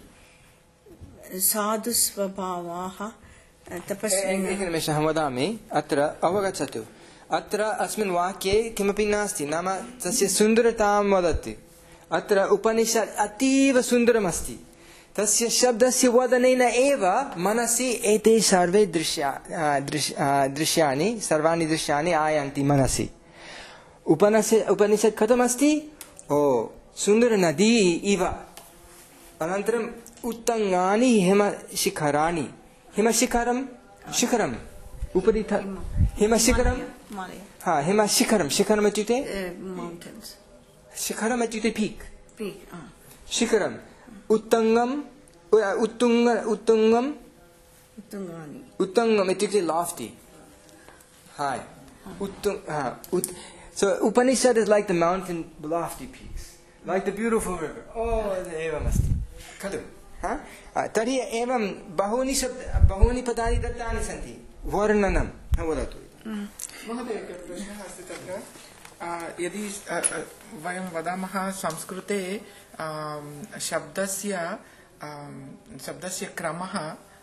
साधुस्वभावाः तपस्विनः। एकनिमेषम् अहं वदामि। अत्र अवगच्छतु। अत्र अस्मिन् वाक्ये किमपि नास्ति। नाम तस्य सुन्दरतां वदति। अत्र उपनिषत् अतीव सुन्दरमस्ति। तस्य शब्दस्य वदनेन एव मनसि एते सर्वे दृश्या दृश्यानि सर्वाणि दृश्यानि आयान्ति मनसि। उपनिषत् उपनिषत् कथमस्ति? ओ सुन्दरनदी इव। अनन्तरम् उत्तङ्गानि हिमशिखराणि। हिमशिखरं शिखरम् उपरि हिमशिखरं हा हिमशिखरं शिखरम् इत्युक्ते शिखरम् इत्युक्ते पीक् शिखरम् उत्तङ्गम् उत्तुङ्ग उत्तुङ्गम् उत्तङ्गम् इत्युक्ते लाफ्टि। हाय् उत्तुङ्ग So Upanishad is like the mountain lofty peaks, like the beautiful river. Oh, evamasti. Khadu. Huh? Tari evam bahuni shabd bahuni padani dattani santi. Varnanam. Vadatu. महोदय एकः प्रश्नः अस्ति तत्र यदि वयं वदामः संस्कृते शब्दस्य शब्दस्य क्रमः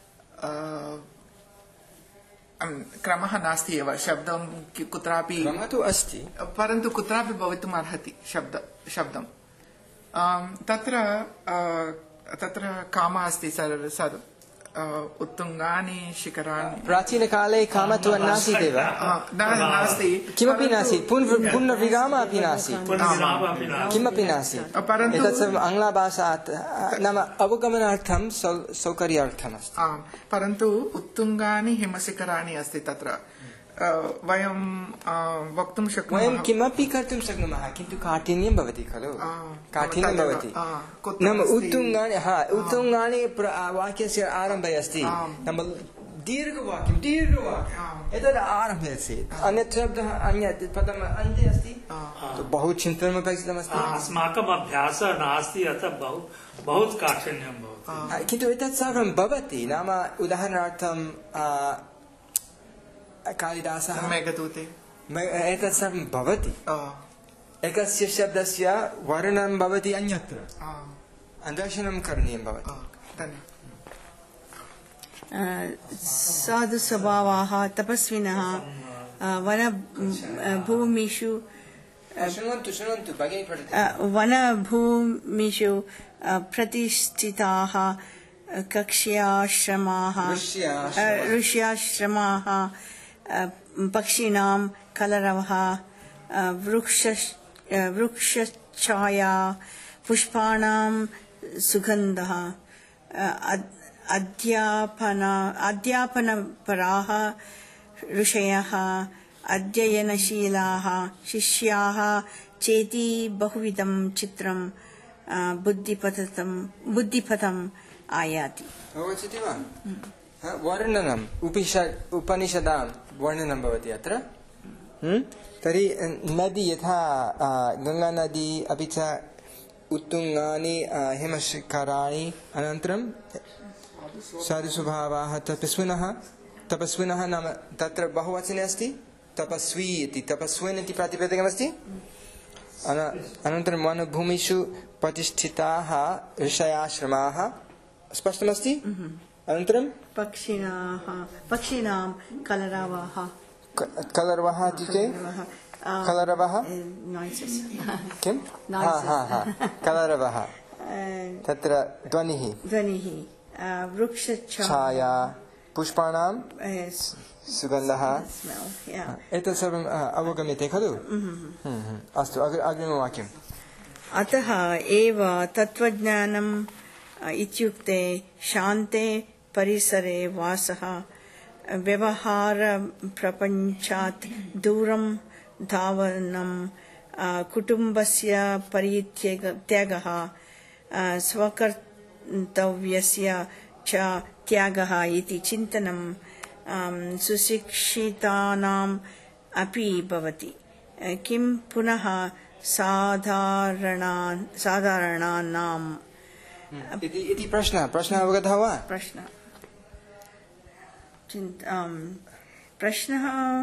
क्रमः नास्ति एव शब्दं कुत्रापि क्रमः तु अस्ति परन्तु कुत्रापि भवितुम् अर्हति शब्द शब्दं तत्र तत्र कामः अस्ति सर् उत्तुङ्गानि शिखराणि प्राचीनकाले कामः तु नासीदेव नास्ति किमपि नासीत् पुनर्विरामः अपि नासीत् किमपि नासीत् एतत् सर्वम् आङ्ग्लभाषात् नाम अवगमनार्थं सौकर्यार्थम् अस्ति परन्तु उत्तुङ्गानि हिमशिखराणि अस्ति तत्र वयं वक्तुं शक्नुमः वयं किमपि कर्तुं शक्नुमः किन्तु काठिन्यं भवति खलु काठिन्यं भवति नाम उत्तुङ्गानि हा उत्तुङ्गानि वाक्यस्य आरम्भे अस्ति नाम दीर्घवाक्यं दीर्घवाक्यम् एतद् आरम्भे अस्ति अन्यत् शब्दः अन्यत् पदम् अन्ते अस्ति बहु चिन्तनम् अपेक्षितमस्ति अस्माकम् अभ्यासः नास्ति अतः बहु बहु काठिन्यं भवति किन्तु एतत् सर्वं भवति नाम उदाहरणार्थं कालिदासः मेघदूते एतत् सर्वं भवति एकस्य शब्दस्य वर्णनं भवति अन्यत्र दर्शनं करणीयं भवति साधुस्वभावाः तपस्विनः वनभूमिषु शृण्वन्तु शृण्वन्तु भगिनी पठतु वनभूमिषु प्रतिष्ठिताः कक्ष्याश्रमाः ऋष्याश्रमाः पक्षिणां कलरवः वृक्ष वृक्षछाया पुष्पाणां सुगन्धः अध्यापन अध्यापनपराः ऋषयः अध्ययनशीलाः शिष्याः चेति बहुविधं चित्रं बुद्धिपथं बुद्धिपथम् आयाति अवगच्छति वा वर्णनम् उपनिषदां वर्णनं भवति अत्र तर्हि नदी यथा गङ्गानदी अपि च उत्तुङ्गानि हिमशिखराणि अनन्तरं साधुस्वभावाः तपस्विनः तपस्विनः नाम तत्र बहुवचने अस्ति तपस्वी इति तपस्विन् इति प्रातिपदिकमस्ति अनन्तरं वनभूमिषु प्रतिष्ठिताः ऋषयाश्रमाः स्पष्टमस्ति अनन्तरं पक्षिणाः पक्षिणां कलरवः कलरवः इत्युक्ते कलरवः किं हा हा हा कलरवः तत्र ध्वनिः ध्वनिः वृक्षछाया पुष्पाणां सुगन्धः एतत् सर्वम् अवगम्यते खलु अस्तु अग्रिमवाक्यम् अतः एव तत्त्वज्ञानम् इत्युक्ते शान्ते परिसरे वासः व्यवहारप्रपञ्चात् दूरं धावनं कुटुम्बस्य परित्यागः स्वकर्तव्यस्य च त्यागः इति चिन्तनं सुशिक्षितानाम् अपि भवति किं पुनः साधारणान् साधारणानाम् इति प्रश्नः प्रश्नः अवगतः वा प्रश्नः प्रश्नः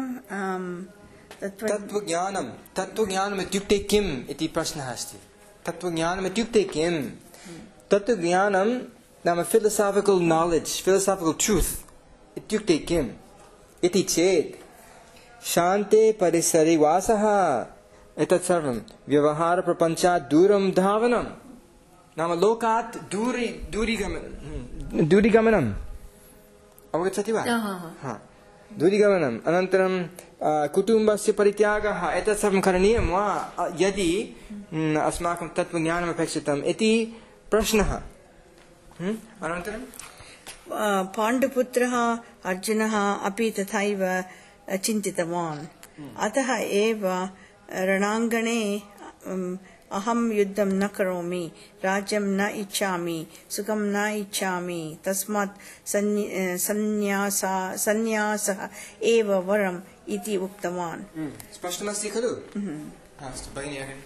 तत्त्वज्ञानं तत्त्वज्ञानम् इत्युक्ते किम् इति प्रश्नः अस्ति तत्त्वज्ञानम् इत्युक्ते किम् तत्त्वज्ञानं नाम philosophical knowledge philosophical truth इत्युक्ते किम् इति चेत् शान्ते परिसरे वासः एतत् सर्वं व्यवहारप्रपञ्चात् दूरं धावनं नाम लोकात् दूरी दूरीगमनं दूरीगमनम् अवगच्छति वा दूरीगमनम् अनन्तरं कुटुम्बस्य परित्यागः एतत् सर्वं करणीयं वा यदि अस्माकं तत्त्वज्ञानम् अपेक्षितम् इति प्रश्नः अनन्तरं पाण्डुपुत्रः अर्जुनः अपि तथैव चिन्तितवान् अतः एव रणाङ्गणे अहं युद्धं न करोमि राज्यं न इच्छामि सुखं न इच्छामि तस्मात् सन्न्यासः एव वरम् इति उक्तवान्। स्पष्टमस्ति खलु? अस्तु भगिनी अग्रे।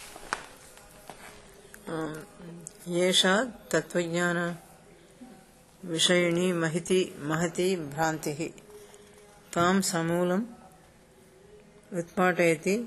एषा तत्त्वज्ञान विषयिणी महती महती भ्रान्तिः तां समूलम् उत्पाटयति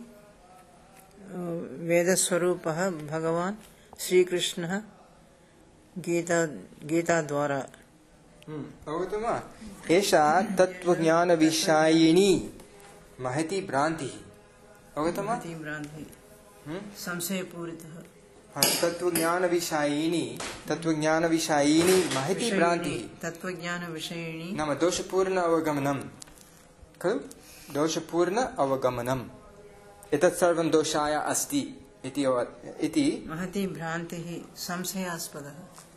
वेदस्वरूपः भगवान् श्रीकृष्णः गीता गीताद्वारा। अवगतं वा? एषा तत्त्वज्ञानविषयिणी महती भ्रान्तिः। अवगतं वा? महती भ्रान्तिः संशयपूरितः। तत्त्वज्ञानविषयिणी तत्त्वज्ञानविषयिणी महती भ्रान्तिः। तत्त्वज्ञानविषयिणी नाम दोषपूर्ण अवगमनं खलु? दोषपूर्ण अवगमनम् एतत् सर्वं दोषाय अस्ति इति इति महती भ्रान्तिः संशयास्पदः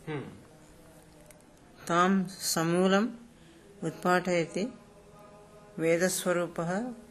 तां समूलम् उत्पाटयति वेदस्वरूपः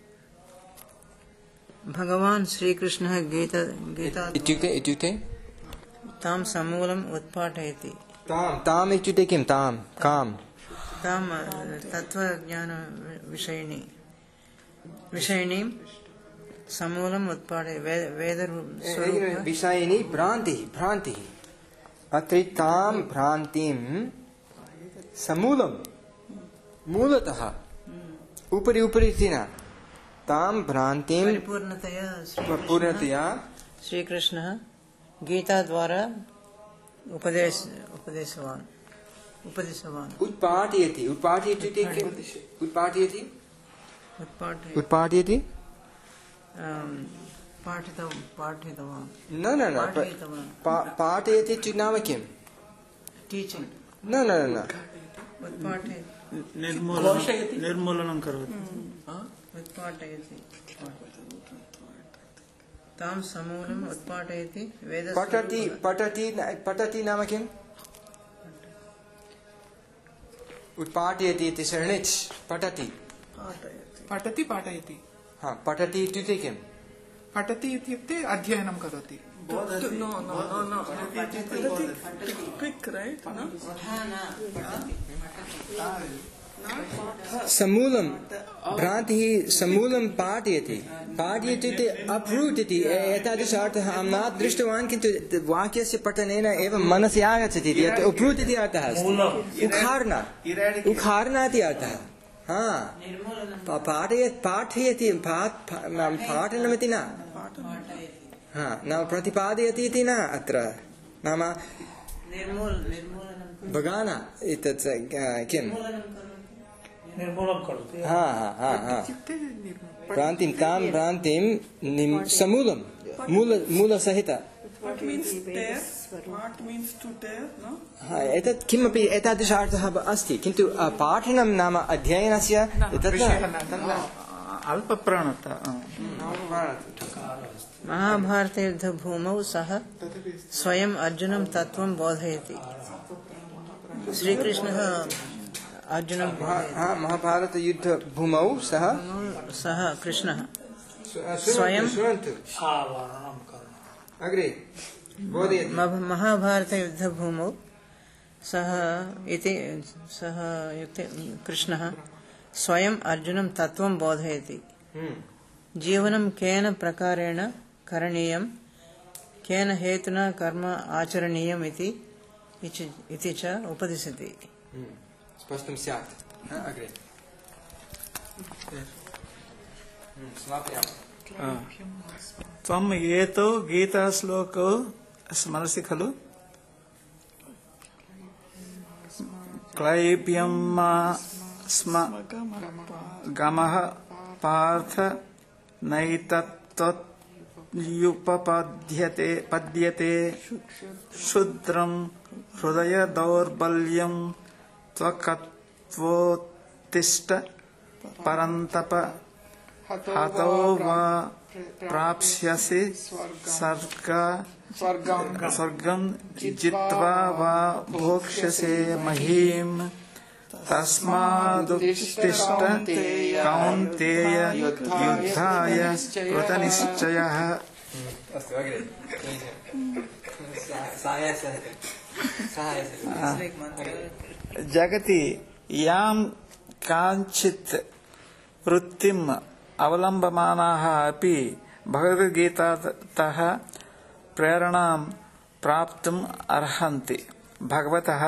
भगवान् श्रीकृष्णः गीता गीता इत्युक्ते इत्युक्ते तां समूलम् उत्पाटयति। तां ताम् इत्युक्ते किं? तां कां? तां तत्त्वज्ञानविषयिणी विषयिणीं समूलम् उत्पाटयति वेद विषयिणी भ्रान्तिः भ्रान्तिः अत्र तां भ्रान्तिं समूलं मूलतः उपरि उपरि इति न तां भ्रान्तिं परिपूर्णतया पूर्णतया श्रीकृष्णः गीताद्वारा उपदेश उपदेशवान् उपदिशवान् उत्पाटयति। उत्पाटयति इति किम्? उत्पाटयति उत्पाटयति उत्पाटयति पाठितवान् पाठितवान् न न न पाठयति इति नाम किं? टीचिङ्ग् न न न उत्पाटयति निर्मूलनं करोति। उत्पाटयति तां समूलम् उत्पाटयति वेद पठति पठति पठति नाम किम्? उत्पाटयति इति शरणिच् पठति पठति पाठयति। हा पठति इत्युक्ते किम्? पठति इत्युक्ते अध्ययनं करोति। समूलं भ्रान्तिः समूलं पाठयति पाठयति इत्युक्ते अप्रूट् इति एतादृश अर्थः अहं न दृष्टवान् किन्तु वाक्यस्य पठनेन एव मनसि आगच्छति इति उप्रूट् इति अर्थः अस्ति। उखार्न उखार्न इति अर्थः। हा पाठयति पाठयति पाठनमिति न हा नाम प्रतिपादयति इति न अत्र नाम भगान एतत् किम् हा हा हा भ्रान्तिं तां भ्रान्तिं समूलं मूल मूलसहित एतत् किमपि एतादृशार्थः अस्ति किन्तु पाठनं नाम अध्ययनस्य अल्पप्राणता। महाभारतयुद्धभूमौ सः स्वयम् अर्जुनं तत्त्वं बोधयति। श्रीकृष्णः अर्जुनं महाभारतयुद्धभूमौ सः सः कृष्णः स्वयं अग्रे महाभारतयुद्धभूमौ सः इति सः कृष्णः स्वयं अर्जुनं तत्त्वं बोधयति। जीवनं केन प्रकारेण करणीयं केन हेतुना कर्म आचरणीयम् इति इति च उपदिशति। स्पष्टं स्यात्। अग्रे त्वम् एतो गीताश्लोको स्मरसि खलु? क्लैप्यं स्म गमः पार्थ नैतत्त्वयुपपद्यते पद्यते क्षुद्रं हृदय दौर्बल्यं त्वकत्वोत्तिष्ठ परन्तप हतो वा प्राप्स्यसि स्वर्गं जित्वा वा भोक्ष्यसे महीम् तस्मादुत्तिष्ठ कौन्तेय युद्धाय कृतनिश्चयः। जगति यां काञ्चित् वृत्तिं अवलम्बमानाः अपि भगवद्गीतातः प्रेरणां प्राप्तुम् अर्हन्ति। भगवतः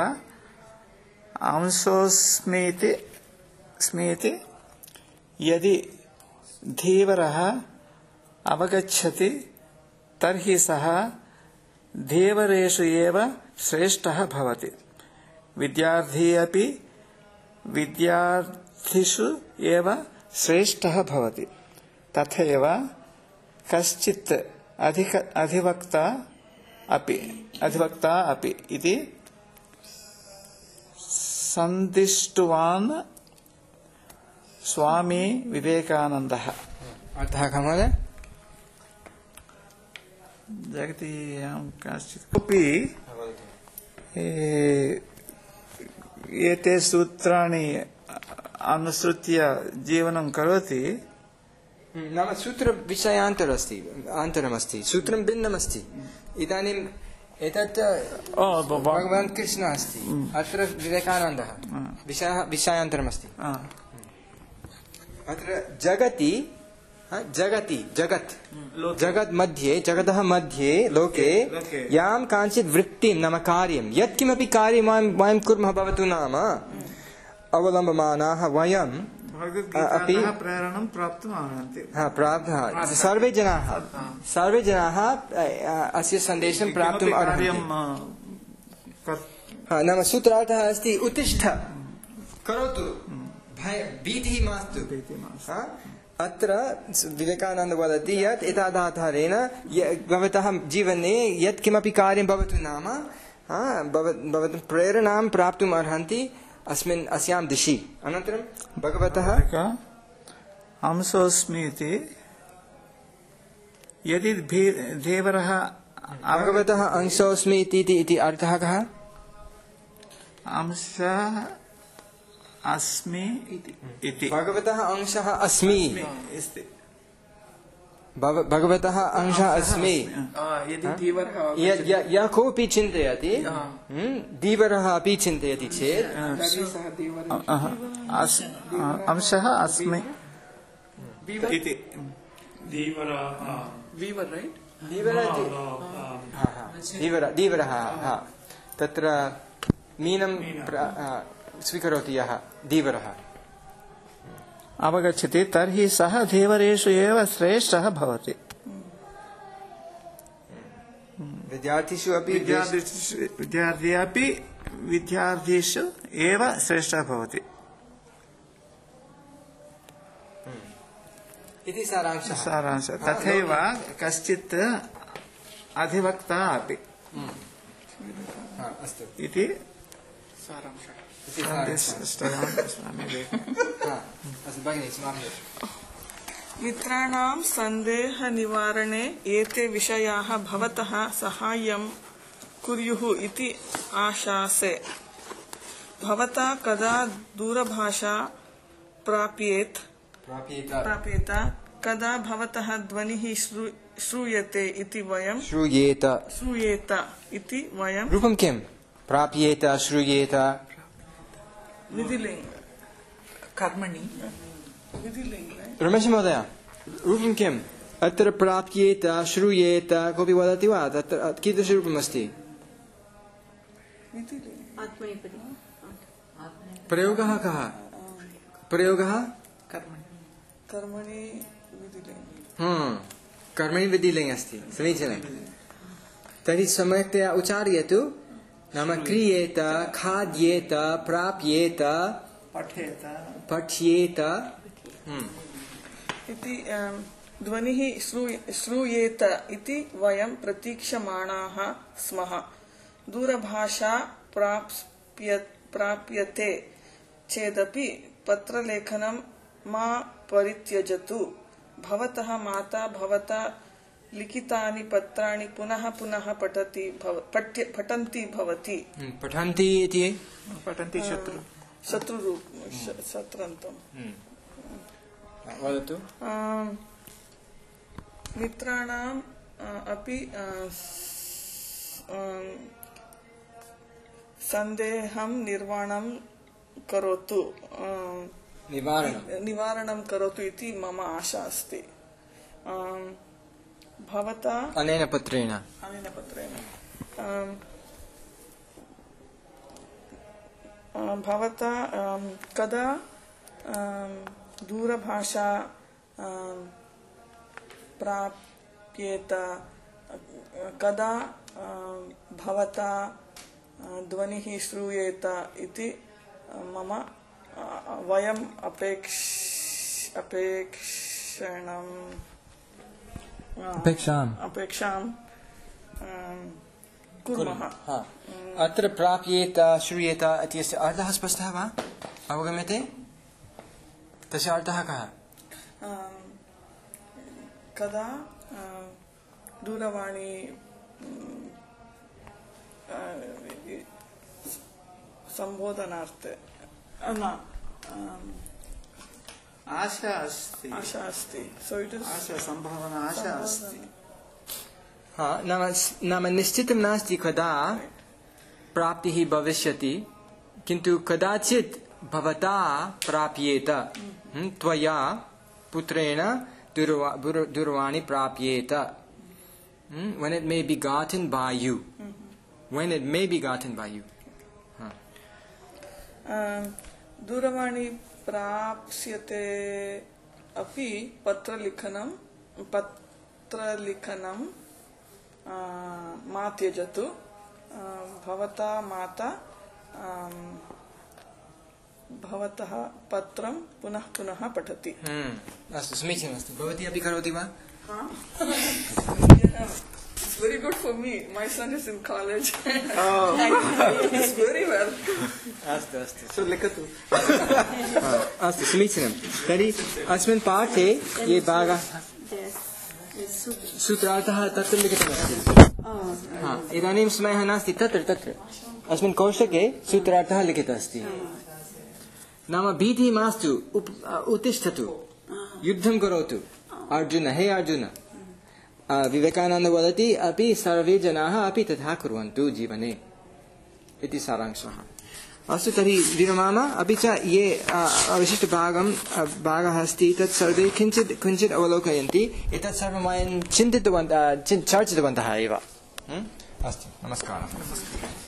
अंशोऽस्मीति स्मीति यदि धीवरः अवगच्छति तर्हि सः धीवरेषु एव श्रेष्ठः भवति। विद्यार्थी अपि विद्यार्थिषु एव श्रेष्ठः भवति। तथैव कश्चित् अधिक अधिवक्ता अपि अधिवक्ता अपि इति सन्दिष्टवान् स्वामी विवेकानन्दः। अर्थः कः महोदय? जगति कश्चित् कोऽपि एते सूत्राणि अनुसृत्य जीवनं करोति। नाम सूत्रविषयान्तरम् अस्ति, आन्तरमस्ति, सूत्रं भिन्नमस्ति। इदानीम् एतत् भगवान् कृष्णः अस्ति, अत्र विवेकानन्दः, विषयः विषयान्तरमस्ति। अत्र जगति जगति जगत् जगत् मध्ये जगतः मध्ये लोके यां काञ्चित् वृत्तिं नाम कार्यं यत्किमपि कार्यं वयं कुर्मः भवतु नाम अवलम्बमानाः वयं अपि प्रेरणं प्राप्तुम् अर्हन्ति। सर्वे जनाः सर्वे जनाः अस्य सन्देशं प्राप्तुम् अर्हन्ति। नाम सूत्रार्थः अस्ति उत्तिष्ठ करोतु, भीतिः मास्तु। अत्र विवेकानन्द वदति यत् एतादाधारेण भवतः जीवने यत् किमपि कार्यं भवतु नाम भवतः प्रेरणां प्राप्तुम् अर्हन्ति अस्मिन् अस्यां दिशि। अनन्तरं भगवतः अंशोऽस्मीति यदि धीवरः भगवतः अंशोऽस्मीति इति अर्थः कः? अंशः अस्मि इति भगवतः अंशः अस्मि, भगवतः अंशः अस्मि। यः कोऽपि चिन्तयति, धीवरः अपि चिन्तयति चेत् अंशः अस्मि इति धीवरः तत्र मीनं स्वीकरोति यः धीवरः अवगच्छति तर्हि सः धीवरेषु एव श्रेष्ठः भवति। विद्यार्थिषु अपि विद्यार्थी अपि विद्यार्थिषु एव श्रेष्ठः भवति इति सारांशः। सारांशः तथैव कश्चित् अधिवक्ता अपि इति सारांशः। मित्राणां सन्देह निवारणे एते विषयाः भवतः साहाय्यं कुर्युः इति आशासे। भवता कदा दूरभाषा प्राप्येत प्राप्येत कदा भवतः ध्वनिः श्रूयते इति वयं श्रूयेत श्रूयेत इति वयं रूपं किं? प्राप्येत श्रूयेत विधिलिङ्ग कर्मणि विधिलिङ्ग। रमेश महोदय, रूपं किम्? अत्र प्राप्येत श्रूयेत कोऽपि वदति वा? तत्र कीदृशरूपम् अस्ति? प्रयोगः कः? प्रयोगः कर्मणि विधिलिङ्ग। कर्मणि विधिलिङ्ग अस्ति, समीचीनं। तर्हि सम्यक्तया उच्चार्यतु। नाम क्रियेत, खाद्येत, प्राप्येत, पठेत पठ्येत इति ध्वनिः श्रूयेत इति वयं प्रतीक्षमाणाः स्मः। दूरभाषा प्राप्यते चेदपि पत्रलेखनं मा परित्यजतु। भवतः माता भवता लिखितानि पत्राणि पुनः पुनः पठति पठन्ति भवति। पठन्ति इति पठन्ति शत्रु शत्रुरूप शत्रन्तं वदतु। मित्राणाम् अपि सन्देहं निर्वाणं करोतु। निवारणं निवारणं करोतु इति मम आशा अस्ति। भवता अनेन पत्रेण अनेन पत्रेण भवता कदा दूरभाषा प्राप्येत, कदा भवता ध्वनिः श्रूयेत इति मम वयम् अपेक्ष अपेक्षणम् अपेक्षाम् अपेक्षां कुर्मः। अत्र प्राप्येत श्रूयेत इत्यस्य अर्थः स्पष्टः वा, अवगम्यते? तस्य अर्थः कः? कदा दूरवाणी सम्बोधनार्थे न आशा अस्ति आशा अस्ति सो इट् इस् आशा सम्भावना आशा अस्ति। हा, नाम नाम निश्चितं नास्ति कदा प्राप्तिः भविष्यति, किन्तु कदाचित् भवता प्राप्येत, त्वया पुत्रेण दूरवा दूरवाणी प्राप्येत, when it may be gotten by you, when it may be gotten by you. दूरवाणी प्राप्स्यते अपि पत्रलिखनं पत्रलिखनं मा त्यजतु, भवता माता भवतः पत्रं पुनः पुनः पठति। अस्तु, समीचीनमस्ति। भवती अपि करोति वा? It's very good for me. My son is in college. Oh. And he's very well. अस्तु अस्तु, सो लिखतु। अस्तु, समीचीनं। तर्हि अस्मिन् पाठे ये भागः सूत्रार्थः तत्र लिखितमस्ति। इदानीं समयः नास्ति, तत्र तत्र अस्मिन् कोशके सूत्रार्थः लिखितः अस्ति। नाम भीतिः मास्तु, उत्तिष्ठतु, युद्धं करोतु। अर्जुन, हे अर्जुन, विवेकानन्द वदति अपि सर्वे जनाः अपि तथा कुर्वन्तु जीवने इति सारांशः। अस्तु, तर्हि विरमाम। अपि च ये अवशिष्टभागं भागः अस्ति तत् सर्वे किञ्चित् किञ्चित् अवलोकयन्ति। एतत् सर्वं वयं चिन्तितवन्तः चर्चितवन्तः एव। अस्तु, नमस्कारः।